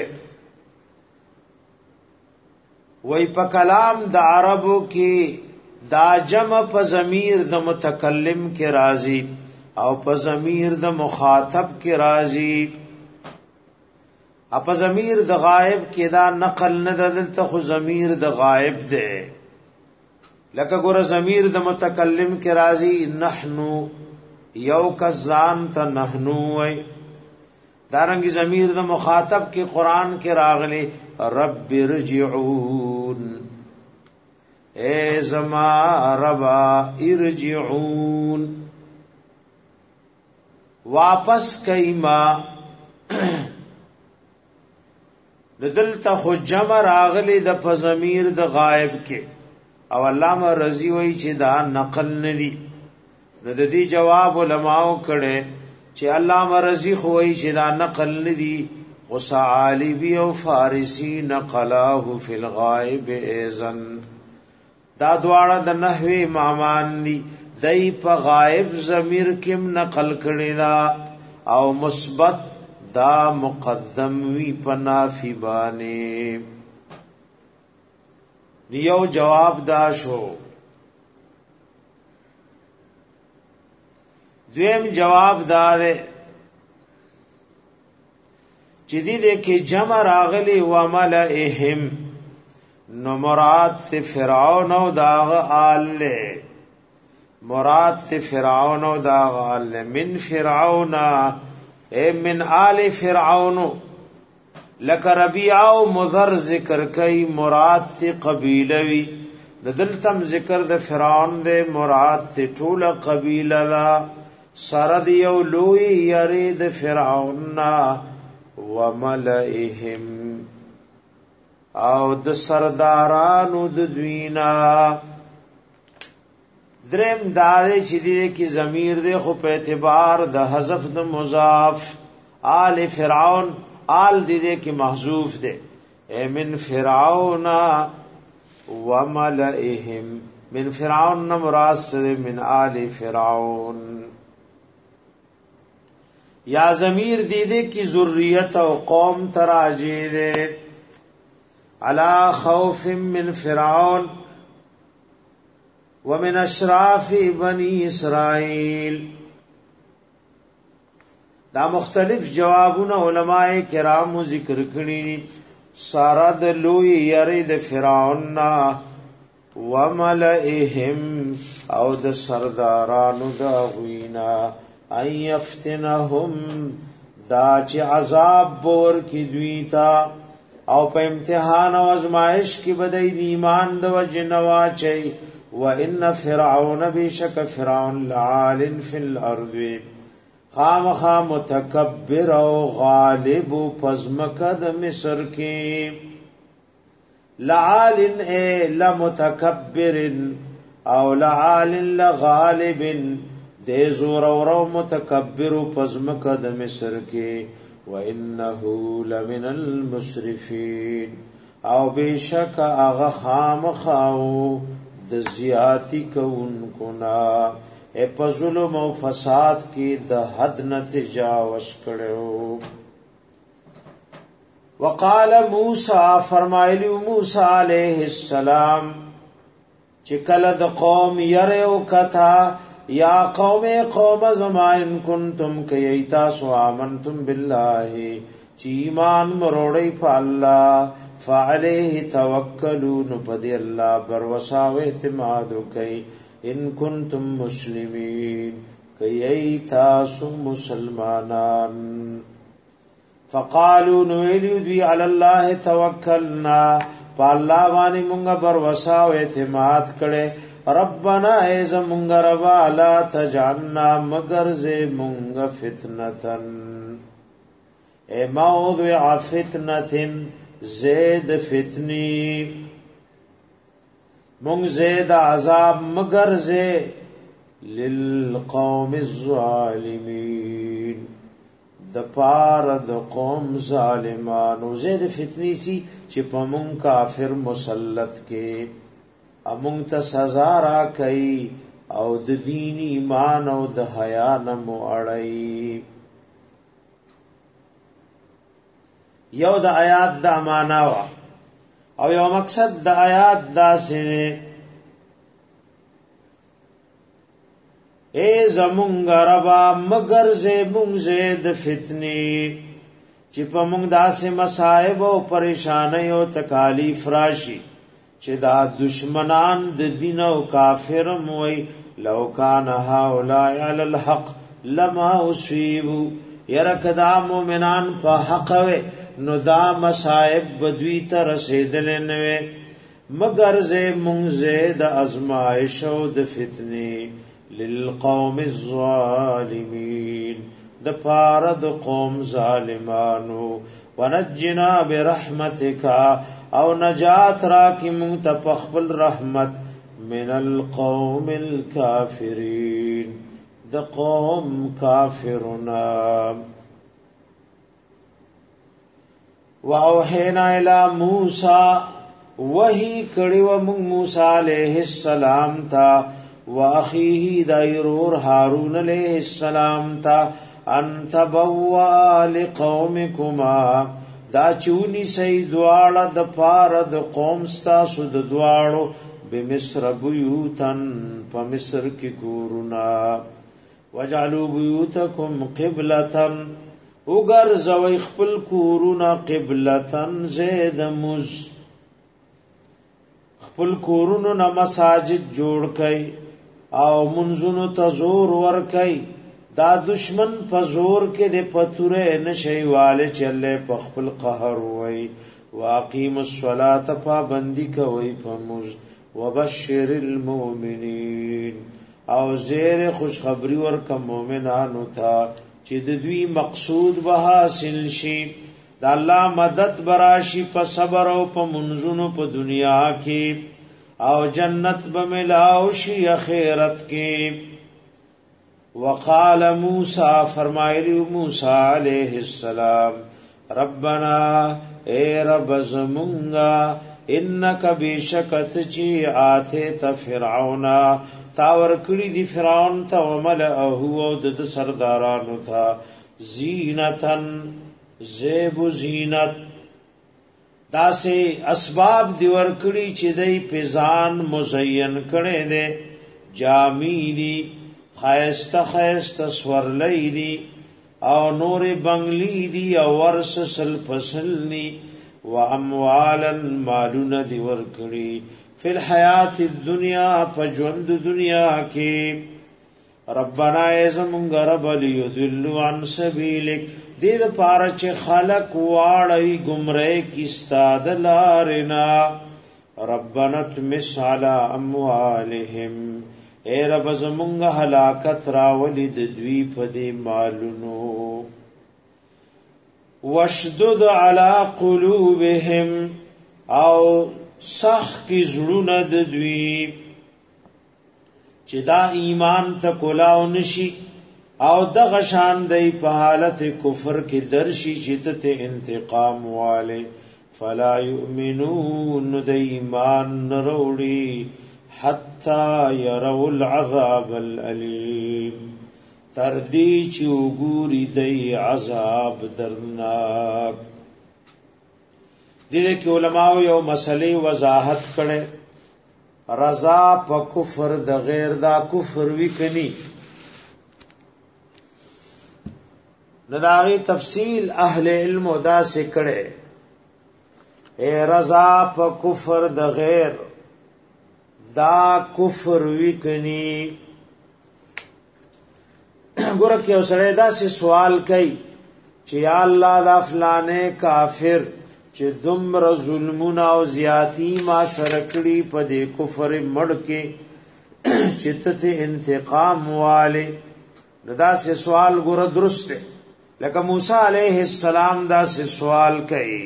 وی پا کلام د عربو کی دا جمع په ضمیر د متکلم کې راضی او په ضمیر د مخاطب کې راضی اپ ضمیر د غائب کې دا نقل نه دلته خو ضمیر د غائب ده لکه ګور ضمیر د متکلم کې راضی نحنو یو کزان ته نحنو وای دارنګ ضمیر د مخاطب کې قران کې راغلي رب ارجعون اے زما ربا ارجعون واپس کایما دلته خو جمع راغلی د پزمیر د غائب کې او علامه رضی وای چې دا نقل ندی نو د دې جواب علماو کړي چې علامه رضی خو وای چې دا نقل ندی غصالیبی او فارسی نقلاه فی الغائب اذن دا دواړه د نحوی امامان دي دای په غائب ضمیر کې نقل کړي دا او مثبت دا مقدم وی په نافی باندې یو جواب دا شو دویم جواب دا ده چې دې کې جمع راغلی و ملئهم نو مراد ته فرعون او داغ آل له مراد ته فرعون او داغ آل من فرعون اے من آل فرعون لک ربیع او مضر ذکر کای مراد ته قبیلوی ندلتم ذکر د فرعون دے مراد ته ټول قبیله لا سرد یو لوی یرید فرعون وملئهم او د سردارانو د دوینا. درم داده چی دیده کی ضمیر دے خو په اعتبار د حذف د مضاف آل فرعون آل دیده کی محذوف دے اے من فرعون وملئهم من فرعون نمراس دے من آل فرعون. یا ضمیر دیده کی ذریت او قوم تراجی دے علا خوف من فرعون ومن اشراف بنی اسرائیل. دا مختلف جوابونه علماء کرامو ذکر کړي. سارد لوی یری د فرعون وملئهم او د سردارانو دا غوینا ان یفتنهم دا چې عذاب بور کی دویتا او په امتحان او ازمائش کې بدای ایمان د وجنوا چي. وان فرعون بشک فرعون لعال فی الارض خامخا متکبر او غالب پزمکد مصر کی. لعال اے لمتکبر او لعال لغالب دے زور او متکبر پزمکد مصر کی. وانه لمن المسرفین او بشک اغه خامخاو د زیاتی کونکو نا اے په ظلم او فساد کې د حد نه تجاوز کړو. وقال موسی فرمایلی موسی علیہ السلام چې کله د قوم یره او کتا یا قوم زما ان کنتم کیتا سو امنتم بالله چی ایمان مروړی په الله فعليه توکلوا نو پدې الله بر وساو اعتماد کوي. ان کنتم مسلمین کیتا سو مسلمانان. فقالوا نویلو دی علی الله توکلنا پالله باندې مونږه بر وساو اعتماد کړي. ربنا ایز مونږ ربا لا تجعلنا مگر زه مونږ فتنتن اے موضع فتنتن زید فتنی مونږ زید عذاب مگر زه للقوم الظالمین د پار د قوم ظالمانو. زید فتنی سی چې په مونږ کافر مسلط کې امونږ ته سزا را کوي او د دین ایمان او د حیا نه مو اړای. یو د آیات د معنا او یو مقصد د آیات دا سره اے زمونږ ربا مگر زه مونږ د فتنی چې په مونږ داسې مصائب او پریشانای او تکالیف راشي چې دا دشمنان د دین او کافر موي. لو کان هؤلاء علی الحق لما اصيبوا يرکدا مومنان په حق وي نو دا مصائب بدوی ته رسیدل نه وي مگر زه مونږ د ازمائش او د فتنه للقوم الظالمین د پاره د قوم ظالمانو. ونجنا برحمتک او نجات را کی مونږ ته په خپل رحمت من القوم الكافرین د قوم کافرنا. واوحینا الی موسی وحی کړي و مونږ موسی علیہ السلام تا واخیه دایرور هارون علیہ السلام تا ان تبوا لقومکما دا چونی سید واړه د پاره د قوم ستاسو د دواړو بمصر بیوتن په مصر کې کورنا. وجعلوا بیوتکم قبلتن وګر زوی خپل کورنا قبلتن زید مز خپل کورونو نه مساجد جوړ کړي او منځونو ته زور ور کړي. دا دشمن په زور کې د پتوره نشي والے چلے په خپل قهر وای. واقیم الصلاة پابندی کوي په موږ. وبشر المؤمنین او زیر خوشخبری ورک مومنانو ته چې د دوی مقصود به حاصل شي د الله مدد براشي په صبر او په منځونو په دنیا کې او جنت به ملاو شي اخرت کې وقال موسی فرمایلی موسی علیہ السلام ربنا اے رب زمونگا انک بیشکت چی آتے تا فرعون تاور کری دی فرعون تا وملئہو او دد سردارانو تا زینتن زیب و زینت دا سے اسباب دیور کری چی دی پیزان مزین کرے دے جامی دی خیست خیست سورلی دی او نور بنگلی دی او ورس سل پسل دی و اموالا مالون دی ورکڑی فی الحیات الدنیا پجوند دنیا کی ربنا ایزمونگ رب لیدلو عن سبیلک دید پارچ خلق واڑی گمرے کستاد لارنا ربنا تمس علی اموالهم اے رب زمونگ ہلاکت راولی دوی پدی مالونو وشدد علی قلوبهم او سخ کی زړونه د دوی چې دا ایمان ته کولاو نشي او د غشان دی په حالت کفر کې درشي چې ته انتقام والے فلا یؤمنون د ایمان نروړي حتا يروا العذاب الالم تردی چوغوري دی عذاب درناک دې کې علماء یو مسلې وضاحت کړي رضا په کفر د غیر دا کفر وکني نداغي تفصیل اهل علم دا سے کړي اے رضا په کفر د غیر دا کفر وکني ګوره کې اوسړه دا سه سوال کوي چې یا الله دا فلانه کافر چې دمر ظلمونه او زیاتی ما سره کړی په دې کفر مړ کې چته انتقام والے دا سه سوال ګوره درست ہے لکه موسی علیہ السلام دا سه سوال کوي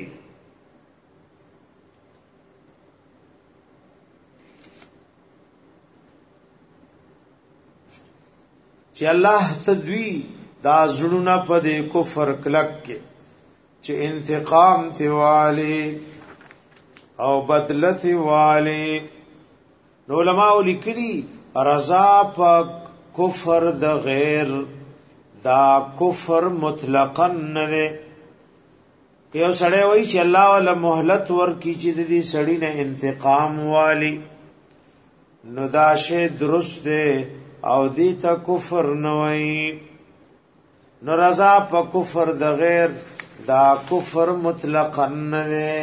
چې الله تدوی دا زړونه په دې کفر کلک کې چې انتقام ثوالی او بدلت والی نو علماء لیکلي رضا په کفر د غیر دا کفر مطلقاً نه دی که یو سړی وایي چې الله ولا مهلت ورکړي چې د دې سړی نه انتقام والی نو دا شی درست دی او دیتا کفر نوئی نو رضا پا کفر دا غیر دا کفر مطلقا ندے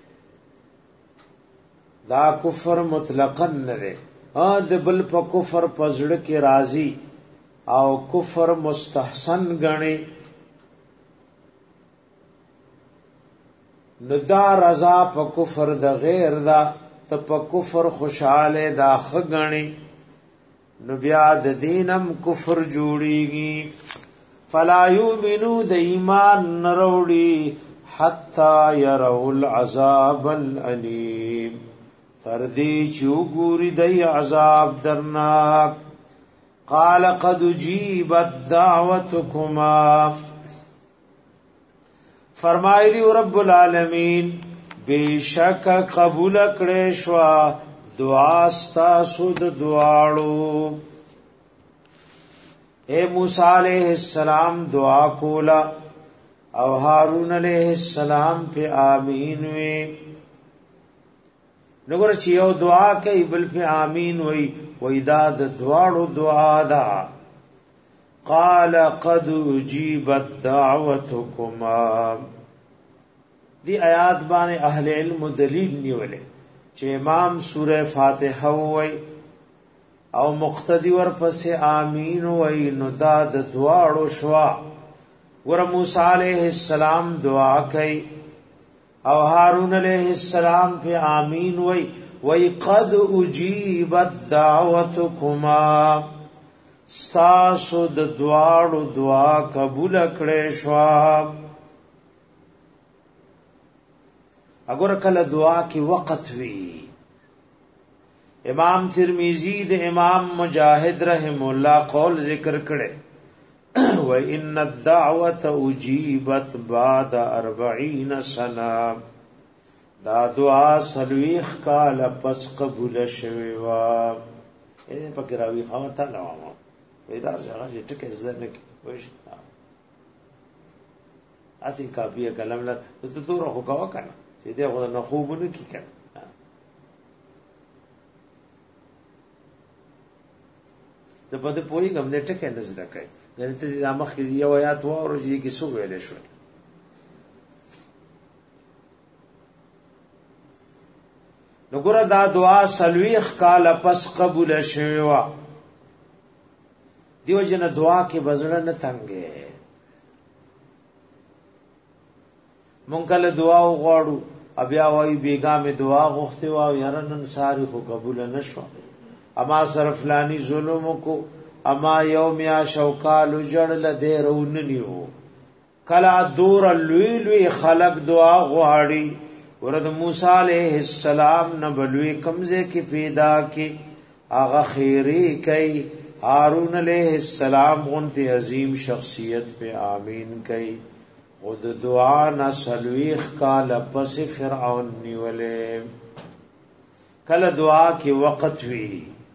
دا کفر مطلقا ندے دا بل پا کفر پا زڑکی رازی او کفر مستحسن گنی نو دا رضا پا کفر دا غیر دا تا پا کفر خوشحال دا خگنی نو بیا د دینم کفر جوړیږي فلا یؤمنو د ایمان نروړي حتا يروا العذاب الالم تر دې چوغوري د عذاب درناک قال قد جيبت دعوتكما فرمایلی رب العالمین بیشک قبول کړې شو دعا ستاسو د دعاړو اے موسی علیہ السلام دعا کولا او هارون علیہ السلام په آمین وی نګور چې یو دعا کوي بل په آمین وی دا د دعاړو دعا ده قال قد اجيبت دعوتكما دی آیات باندې اهل علم دلیل نیولې چې امام سوره فاتحه وای او مقتدی ور پسې امین وای نو دا د دعاړو شوا ور موسی علیہ السلام دعا کوي او هارون علیہ السلام په امین وای قد اجیبت دعوتکما ستاسو د دواړو دعا قبول کړې شو. اگر کله دعا کی وقت وی. امام ترمذی د امام مجاہد رحم الله قول ذکر کړي و ان الدعوه اجيبت بعد 40 سنه. دا دعا سلويخ کال پس قبول شوی وا. اې پکې راوي خواته نوامه ویدار ځای چې ټکه زنه کې وښ اسی کاپیه کلم لا ته تور خو کا وکنه چې دې غو نه خوبونه کی کړه. د پدې پوي کوم دې ټکه نه زده کوي غره ته د مخ کې یو آیات و او چې کې څو ویلې شو. نو ګره دا دعا سلويخ کال پس قبول شوی وا. دیو جن دعا کې بزړه نه تنګې مونږ کله دعا وغواړو بیا وای بیګا می دعا غوښته و یاره نن ساری خو قبول نشو اما سره فلانی ظلم کو اما یوم یا شوکال جړل دې روننیو. کلا دور لوی لوی خلق دعا غواړي ورته موسی علیہ السلام نه بلوي کمزه کې پیدا کې اغه خیری کوي. هارون علیہ السلام غنتی عظیم شخصیت پہ آمین کئی. خود دعا نہ سلویخ کال پس فرعون نیولے. کل دعا کی وقت ہوئی.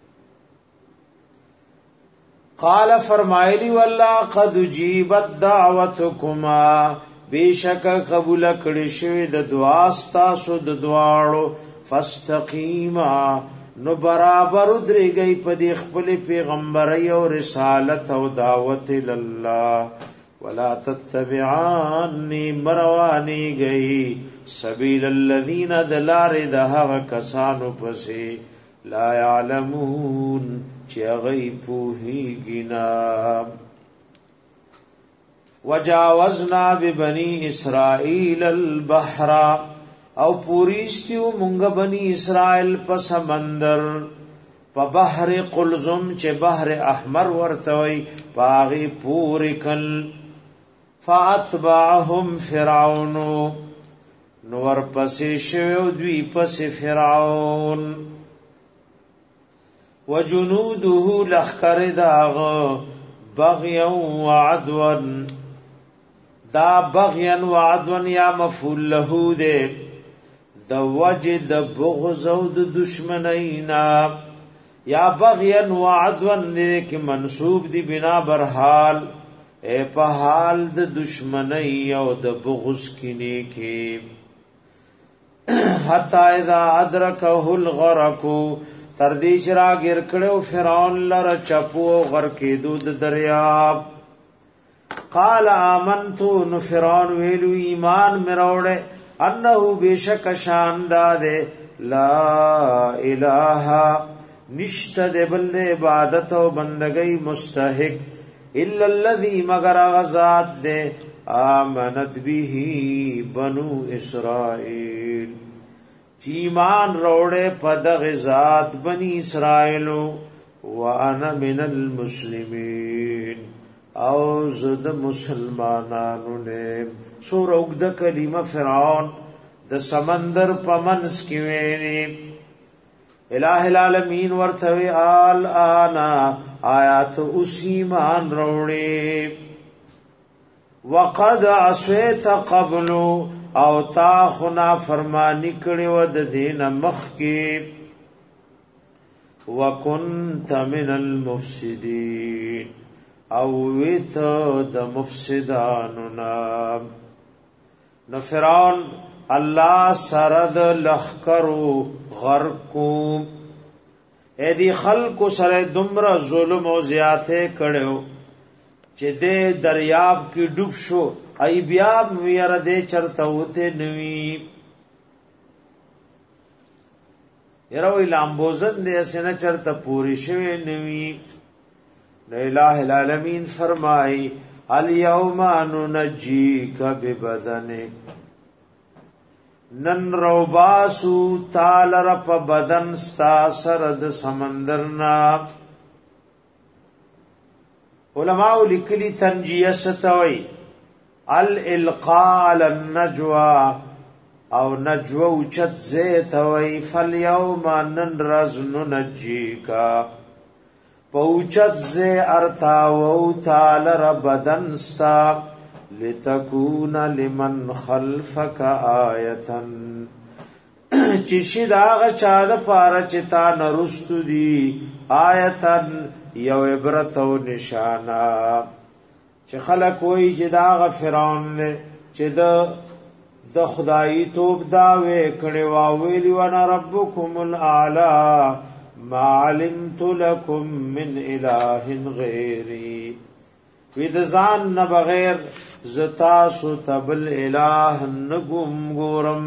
قال فرمائلی واللہ قد جیبت دعوتکما. بیشک قبول کړي شوی د دعا ستاسو د دعاړو. فاستقیما نو برابر درېږي په دې خپل پیغمبري او رسالت او دعوت الله. ولا تتبعانی مروانی گئی سبیل الذین دلار دهغه کسانو پسې لا يعلمون چې غي پوهیږي نه. وجاوزنا ببنی اسرائیل البحر او پوریستیو مونږ بنی اسرائیل په سمندر په بحر قلزم چې بحر احمر ورته وي پاغي پوری کل. فاتبعهم فرعون نور پسې شو دوی پسې فرعون. وجنوده لخر داغ بغيا وعدوا. دا بغيا وعدوا یا مفعول له ده د وجد بغض او د دشمنینا. یا بغيا وعدوا دې کې منسوب دی بنا بر حال اے په حال د دشمنی او د بغض کینه کې. حتا اذا ادرکه الغرق تر دې چې راګر کړو فرعون لره چپو غرق کېدو د دریاب. قال آمنت نو فرعون ویلو ایمان مروړه انه بیشک شانداد لا اله نشته د بل عبادت او بندګۍ مستحق الا الذي مگر غزاد دے آمنت به بنو اسرائیل. چیمان روڑے پد غزاد بنی اسرائیلو وانا من المسلمین او زد مسلمانانو نے. سور اگد کلمہ فرعون د سمندر پمنس کی وینی. الہ العالمین ورتوی آل آنا آیات اسیمان روڑی. وقد عصیت قبلو او تا خنا فرمانی کړي و د دین مخ کې. وکنت من المفسدین او ویت د مفسدانو نام. نو فرعون الله سرد لخکرو غرقو. اې دی خلق سره دمر ظلم او زیاته کړو چې دې دریاب کې ډوب شو. ای بیا ویره دې چرته وته نوی یره وی لامبوزن دې اسنه چرته پوری شوی نوی. نو الہ العالمین فرمای الیوم ننجیک ببدنک. نن روباسو تال رپ بدن ستا سرد سمندرنا. علماء لیکلی تنجیه ستوي الالقاء على النجوى او نجوى اوچت زیت وی فالیوم ننرز ننجیکا پوچت زی ارتاوو تالر بدنستا لتکون لمن خلفک آیتن چشید آغا چاد پارا چتا نرستو دی آیتن یو عبرت و نشانا چه خلق وی چه داغ فرعون نے چه د خدای توب داوے کڑی واویلی وانا ربکم الاعلا ما علمت لکم من الہ غیری وید زان نبغیر زتاسو تبل الہ نگم گورم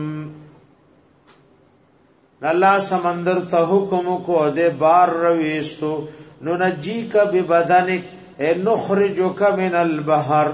اللہ سمندر تا حکم کو دے بار رویستو ننجیک ببدنک اے نخرجک من البحر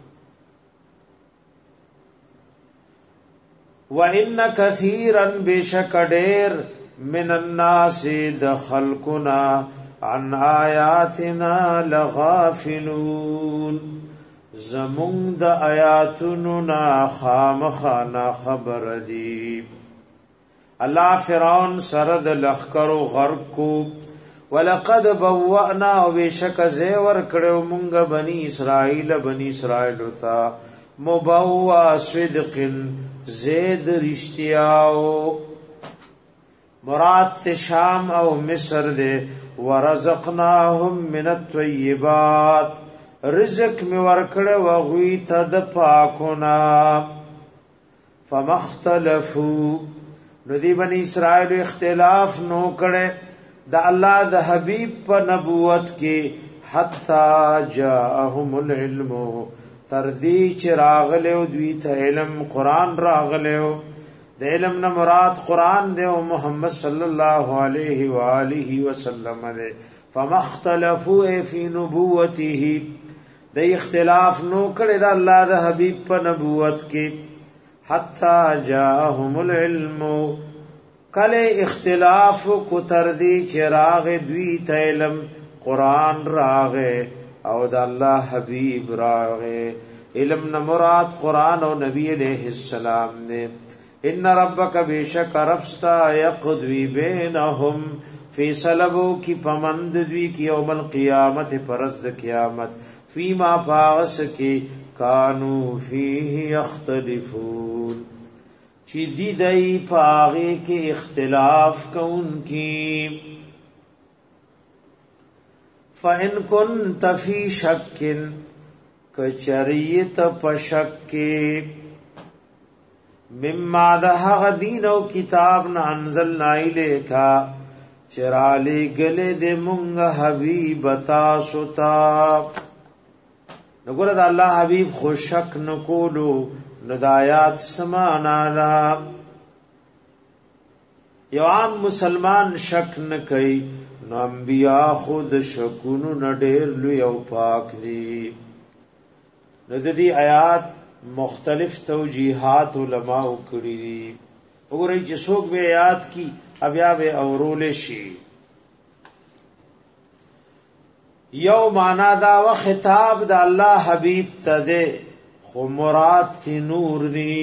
وَإِنَّ كَثِيرًا بِشَكَ دِير مِنَ النَّاسِ دَخَلْقُنَا عَنْ آيَاتِنَا لَغَافِلُونَ زمون د آیاتنا خامخانا خبر دی الله فرعون سرد لخر غرق کو ولقد بوأنا وبشک زیور کړو مونږ بنی اسرائیل تا مبوء صدق زید رشتیاو مراد شام او مصر دے ورزقناهم من الطیبات رزق می ورکړه وغوی ته د پاکونا فمختلفو ندی بنی اسرائیل اختلاف نو کړه د الله د حبیب په نبوت کې حتا جاءهم العلم تردی چې راغله او دوی ته علم قران راغله د علم نه مراد قران دی او محمد صلی الله علیه و آله وسلم دی فمختلفوا فی نبوته د اختلاف نو کړه د الله د حبیب په نبوت کې حتا جاءهم العلم کله اختلاف کو تردی چې راغ دوی ته علم قران راغه او د الله حبیب راغه علم نه مراد قران او نبی علیہ السلام نے ان ربک بیشک ربستا یقضی بینهم فی سلبو کی پمند دوی کی یوم القیامت پرز د قیامت فیما پاس کی کانو فیه یختلفون چی دی دای پاغه کې اختلاف کون کی فَإِن كُنْتَ فِي شَكٍّ کچریت پشک مما ده غدین او کتاب نا انزلنا الیکا چرالی گلے دے منگ حبیب تاسوتا نگو دا اللہ حبیب خوشک نکولو ندایات سمانا دا یو عام مسلمان شک نکئی نو انبیاء خود شکونو نډیر لوی او پاک دي نو د دې آیات مختلف توجیهات علماء کړی دي وګورئ چې څوک به آیات کی بیا به اورول شي یو معنا دا و خطاب د الله حبیب ته ده خو مراد تی نور دی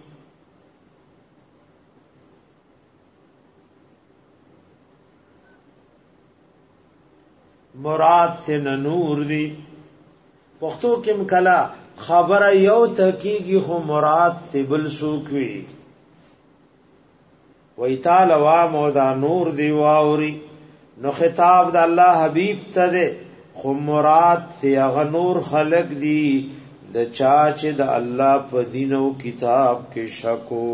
مراد تن نور دی پختو کم کلا خبر یو تکیگی خو مراد تی بل سوکوی وی تعالی وامو دا نور دی واوری نو خطاب دا اللہ حبیب تا دے خو مراد تی اغا نور خلق دی دا چاچ دا اللہ پا دین و کتاب کے شکو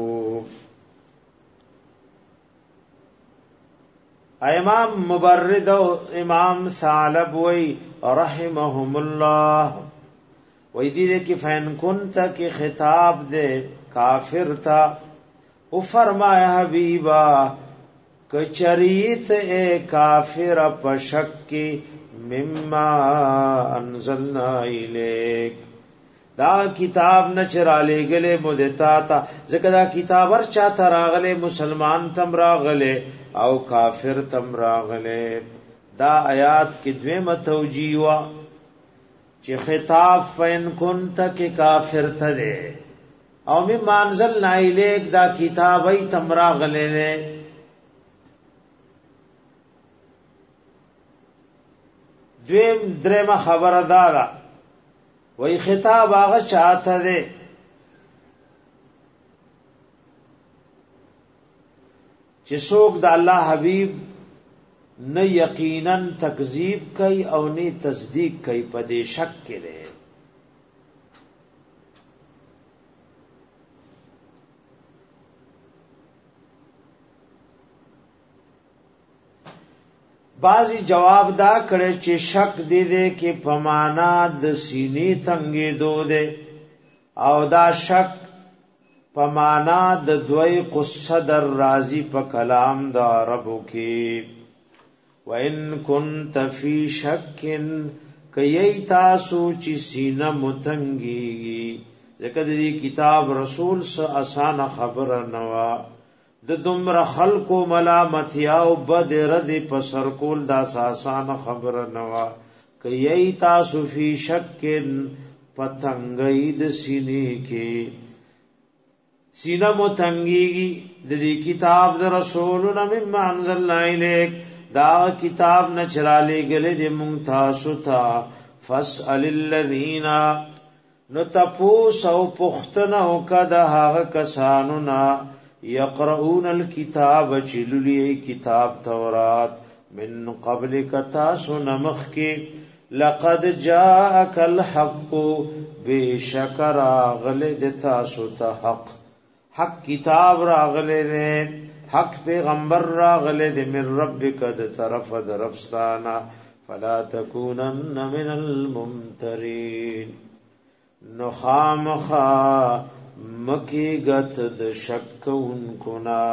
امام مبرد و امام ثعلب وی رحمهم اللہ وی دیدے کی فین کنتا کی خطاب دے کافر تا او فرمایا حبیبا کچریت اے کافر پشکی مما انزلنا الیک دا کتاب نچرا لے گلے مدتا تا ذکر دا کتاب ارچا تا راغلے مسلمان تم راغلے او کافر تم راغلے دا آیات کی دویم توجیہ چې خطاب فین كنت کې کافر ته او می منزل نایلیک دا کتابی تمرا غلې دویم درېمه خبره ده وای خطاب هغه چاته ده چې څوک د الله حبیب نه یقینا تکذیب کوي او نه تصدیق کوي په دې شک کې ده بعضی جواب دا کړي چې شک دې دې کې پمانا د سینې تنګې دو دې او دا شک پمانا د دوی قصه در راضی په کلام دا ربو کې وان كنت فی شک کای تاسو چې سینه متنګي ځکه دې کتاب رسول سره آسان خبره نوا د دومره خلقو ملامتیا او بد رد په سر کول دا آسان خبره نوا کای تاسو فی شک پتنګي د سینې کې سینه متنګي د دې کتاب د رسولنا مما انزلنا الیک دا کتاب نه چراله غلې د مونږ تاسو ته فاسال الذین نتپوس او پختنه او کده هغه کسانو نا یقرؤون الكتاب چللی کتاب تورات من قبل کتاسو نمخ کی لقد جاءك الحق بشکر غلد تاسو ته حق کتاب راغله دے حق پیغمبر راغله دے من ربک د طرف درفستانا فلا تکونن من الممترین نخامخا مکی گت د شک انکنا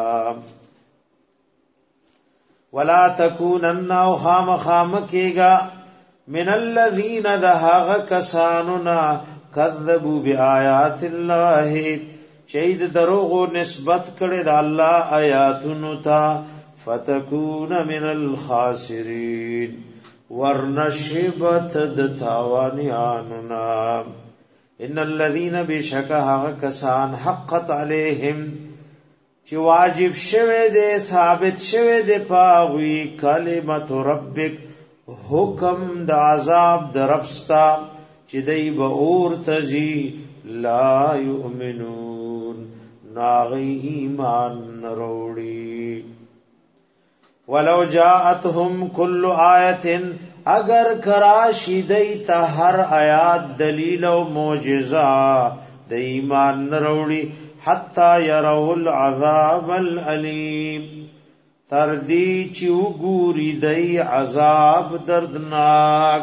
ولا تکونن او خامخا مکی گا من الذین دهغ کساننا کذبوا بآیات الله چید دروغو نسبت کړي د الله آیاتونو ته فتكون من الخاسرین ورنشبت د تاوانیاننا ان الذين بشکها کسان حقت علیهم چې واجب شوه دې ثابت شوه دې پاوی کلمت ربک حکم د عذاب درفستا چې دای به اور تزي لا یؤمنون ناغی ایمان نروڑی ولو جاءتهم كل آیت اگر کراشی دیتا ہر آیات دلیل و معجزہ د ایمان نروڑی حتی یرو العذاب العلیم تردی چیو گوری دی عذاب دردناک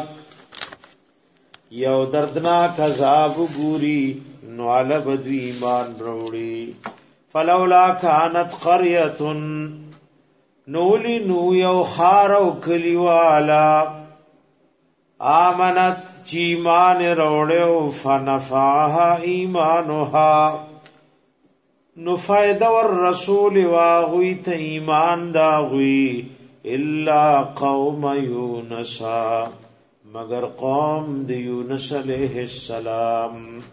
یو دردناک عذاب گوری نوالا بدو ایمان روڑی فلولا کانت قریت نولی نو یو خارو کلیوالا آمنت چیمان روڑیو فنفاها ایمانوها نفید والرسول واغویت ایمان داغوی الا قوم یونسا مگر قوم د یونس علیہ السلام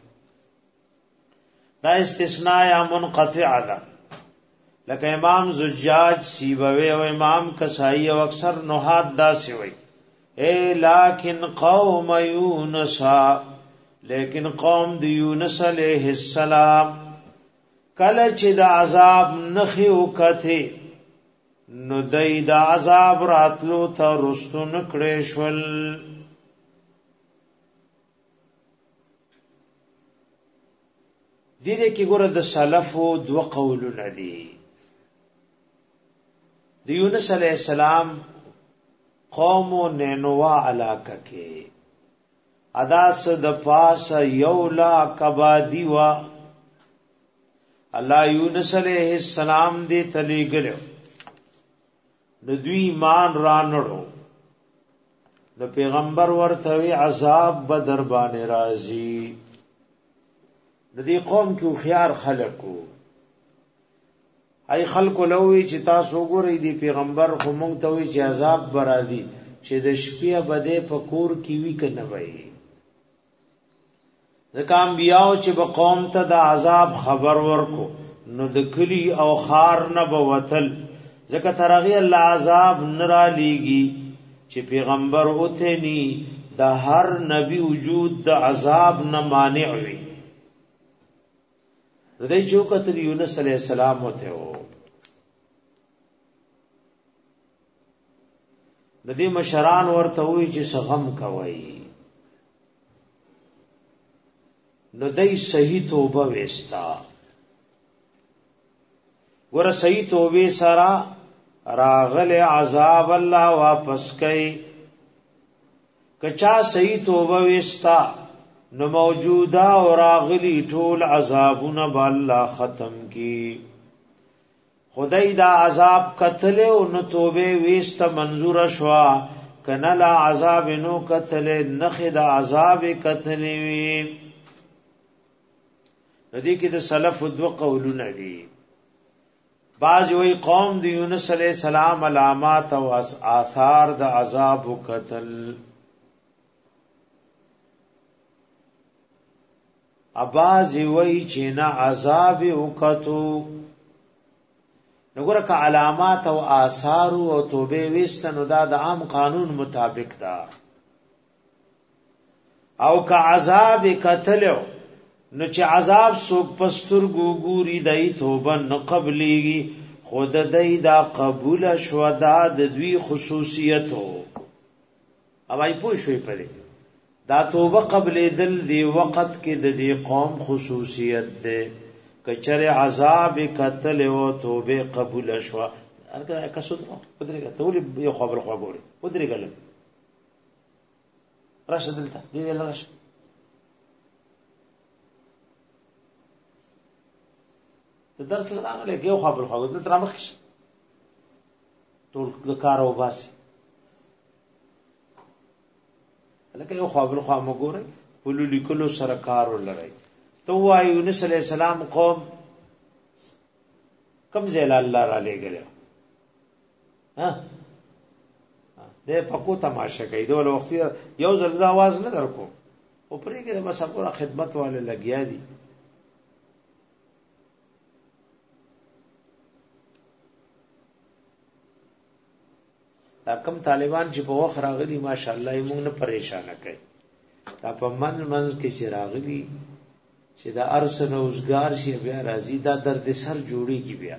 دا استثناء یا منقطع ده لکه امام زجاج سیبوی او امام کسائی او اکثر نحات دا سوی اے لیکن قوم یونس لیکن قوم د یونس علیہ السلام کله چې د عذاب نخي وکته نو دای د عذاب راتلو ته رستو نکړې شول دیده کی گوره د سلفو دو قولونه دي د یونس علیہ السلام قوم نینوا علاقه کې اداس د پاس یولا کبادی وا الله یونس علیہ السلام دې تلی ګلو نو دوی ایمان رانړو نو پیغمبر ورته وی عذاب بدر باندې راځي ندی قوم کیو خيار خلقو ای خلقو لوی چې تاسو ګورئ دی پیغمبر خو مونږ ته وی چې عذاب برادي چې د شپې بده په کور کې وی کنه وای ځکه انبیاء چې به قوم ته د عذاب خبر ورکو نو د کلی او خار نه به وتل، ځکه ترغی الله عذاب نرا لیږي چې پیغمبر اوته ني د هر نبی وجود د عذاب نه مانع وي. ردی چوکت یونس علیہ السلام ہوتے ہو ندی مشران ورته وی چې سغم کوي نو دای صحیح توبه وستا ور صحیح توبه سرا راغل عذاب الله واپس کئ. کچا صحیح توبه وستا نو موجوده او راغلی ټول عذابونه به الله ختم کی. خدای دا عذاب قتل او نو توبه وست منظور شوا کنه لا عذاب نو قتل نخ دا عذاب قتل وی. ندی کې د سلف دو قولونه دي. بعض وی قوم د یونس علیہ السلام علامات او آثار د عذاب قتل، اباز وی چې نه عذاب وکتو. نګوره که علامات او آثار او توبه وستنو دا د عام قانون مطابق دا، او که عذاب قتل نو چې عذاب سوک پستر ګوري دای توبه نه قبليږي، خود دای دا قبول شو دا د دوی خصوصیت هو. اوای پوه شوي پرې دا توبه قبل دل دی وخت کې د دې قوم خصوصیت ده. کچره عذاب قتل او توبه قبول شو هرګه کسو پدریګه ته ولې یو خبر خو ګوري پدریګه راشه دلته دی راشه ته درس لراغله یو خبر خو دلته رامخش ټول د کار او باسي لکه یو خبر خو مګوري ولو لیکلو سره کار ولري. تو وای یونس علیہ السلام قوم کم ځای الله را لګل ها دې پکو تماشا کوي دوه وخت یو ځل आवाज نه درکو او پرې کې بس پورا خدمت والے لګیا دي. دا کم طالبان چې په وخت راغلي ماشاءالله موږ نه پریشان کړي. دا په منځ کې چې راغلي چې دا ارس نوزګار شي بیا راځي دا درد سر جوړي کی بیا.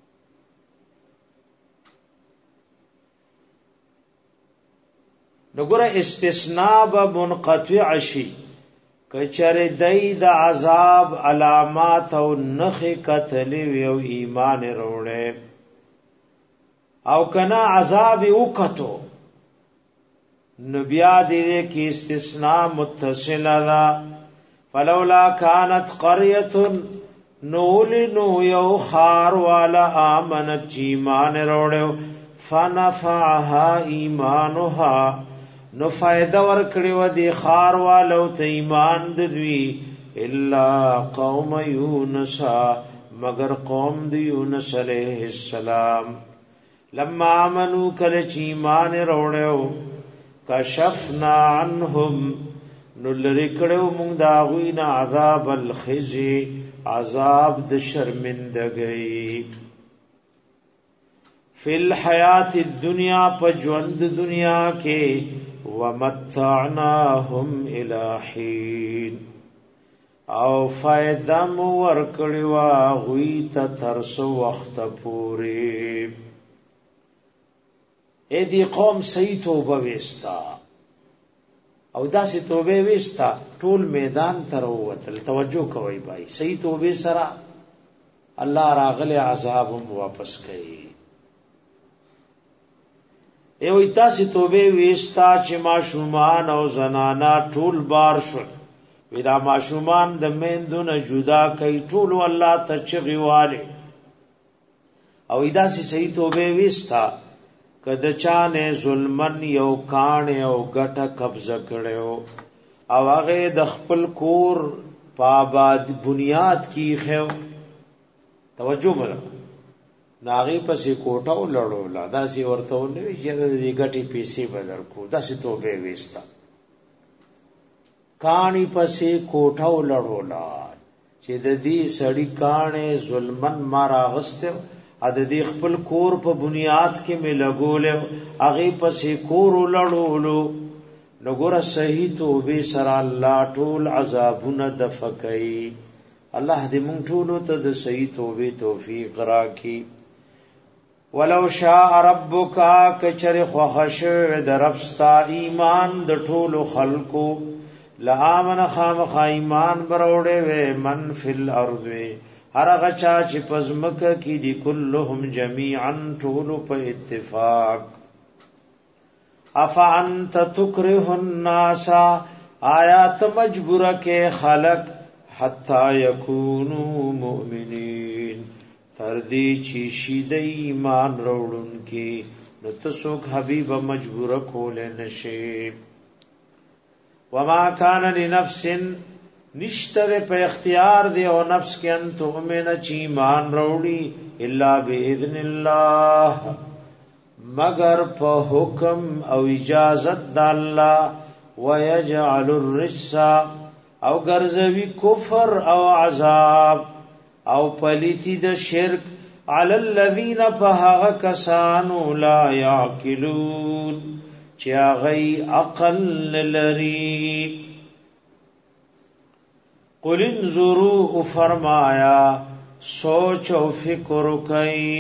نګوره استثناء به منقطع شي کچره دای د عذاب علامات او نخ قتل او ایمان وروړي او کنا عذاب وکتو نو بیا دې کې استثناء متصل ده. فلولا كانت قريه نولنو یو خار والا امنت ایمان وروړو فنفعها ایمانها نو فائدہ ورکړو دی خار والو ته ایمان دوی الا قوم یونس مگر قوم دی یونس علیہ السلام لما امنو کل ایمان وروړو کشفنا عنهم نو لری کړو مونږ دا غوینا عذاب الخزي عذاب د شرمندګۍ فی الحیات الدنیا په ژوند دنیا کې ومتعناهم الی حین او فائدہ مو ورکړی وا غوی ته ترسو وخت پوری. اې دی قوم صحیح توبه وستا او داسې توبه وستا ټول میدان تر وتل. توجه کوي بھائی صحیح توبه سره الله راغله عذاب واپس کوي. ای وې تاسې توبه وستا چې ماشومان او زنانا ټول بار شو ودا ماشومان د میندونه جدا کوي ټول الله ته چغيواله او داسې صحیح توبه وستا کده چانه ظلمن یو کان یو غټه قبضه کړو او هغه د خپل کور پاباد بنیاد کی خو توجه مله ناغي پسې کوټه ولړول داسې ورته ونوي چې د غټي پیسې بدل کو داسې توبه وستا کانی پسې کوټه ولړولا چې د دې سړی کانه ظلمن مارا غسته ا د دې خپل کور په بنیاد کې مې لګول هغه پسې کور ولړولو نګور صحیح توبه سره الله ټول عذابونه دفقای الله دې مونږ ټول ته د صحیح توبه توفیق راکړي ولو شاء ربک کچر خوښ درفستا ایمان د ټول خلقو لآمن خامخ ایمان بروڑے وے من فی الارض هر غچا چې پزمک کی دی کلهم جميعا ټول په اتفاق افانت تکره الناس آیات مجبور کے خلق حتا یکونوا مؤمنین تردی چی شید ایمان روڑن کی نتسوک حبیب مجبور کول نشی وما کان لنفس نشتر په اختیار دی او نفس کې ان تؤمن چی ایمان روڑی الا باذن الله مگر په حکم او اجازت د الله ويجعل الرجس او ګرځوي کفر او عذاب او پلیتی د شرک علی الذین فهغ کسانو لا یعقلون چا غی عقل لری قل انظروا فرمایا سوچ او فکر کئ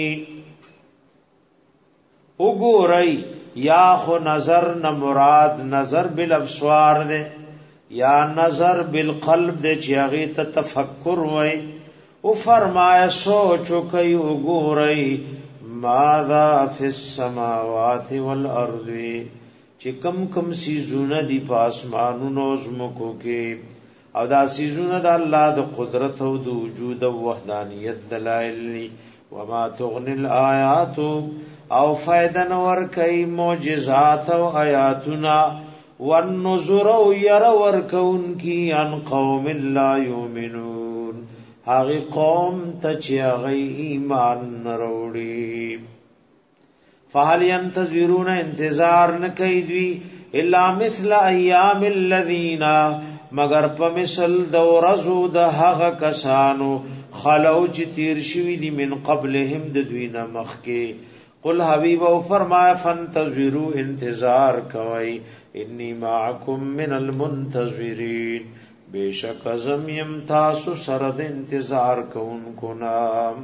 وګورئ یا خو نظر نہ مراد نظر بالابصار دے یا نظر بالقلب دے چاغی ته تفکر وای او فرمایا سوچو کئی وګورئ ماذا فی السماوات والارض چې کم سیزونه دی پاسمانونو زمکو کې او دا سیزونه د الله د قدرت او د وجود او وحدانیت دلائل وما تغنی الآیات او فائدہ نور کئی معجزات او آیاتنا والنذر او ير ور کون کی ان قوم لا یؤمنون هغه قوم ته چې هغه ایمان نروړي فهل ينتظرون انتظار نکوي دوی الا مثل ایام الذين مگر په مثل د ورځو د هغه کسانو خلو چې تیر شوی دي من قبلهم د دوی نه مخکې قل حبیب او فرمایا فانتظروا انتظار کوي انی معکم من المنتظرین بیشک ازم یم تاسو سره د انتظار کوونکو نام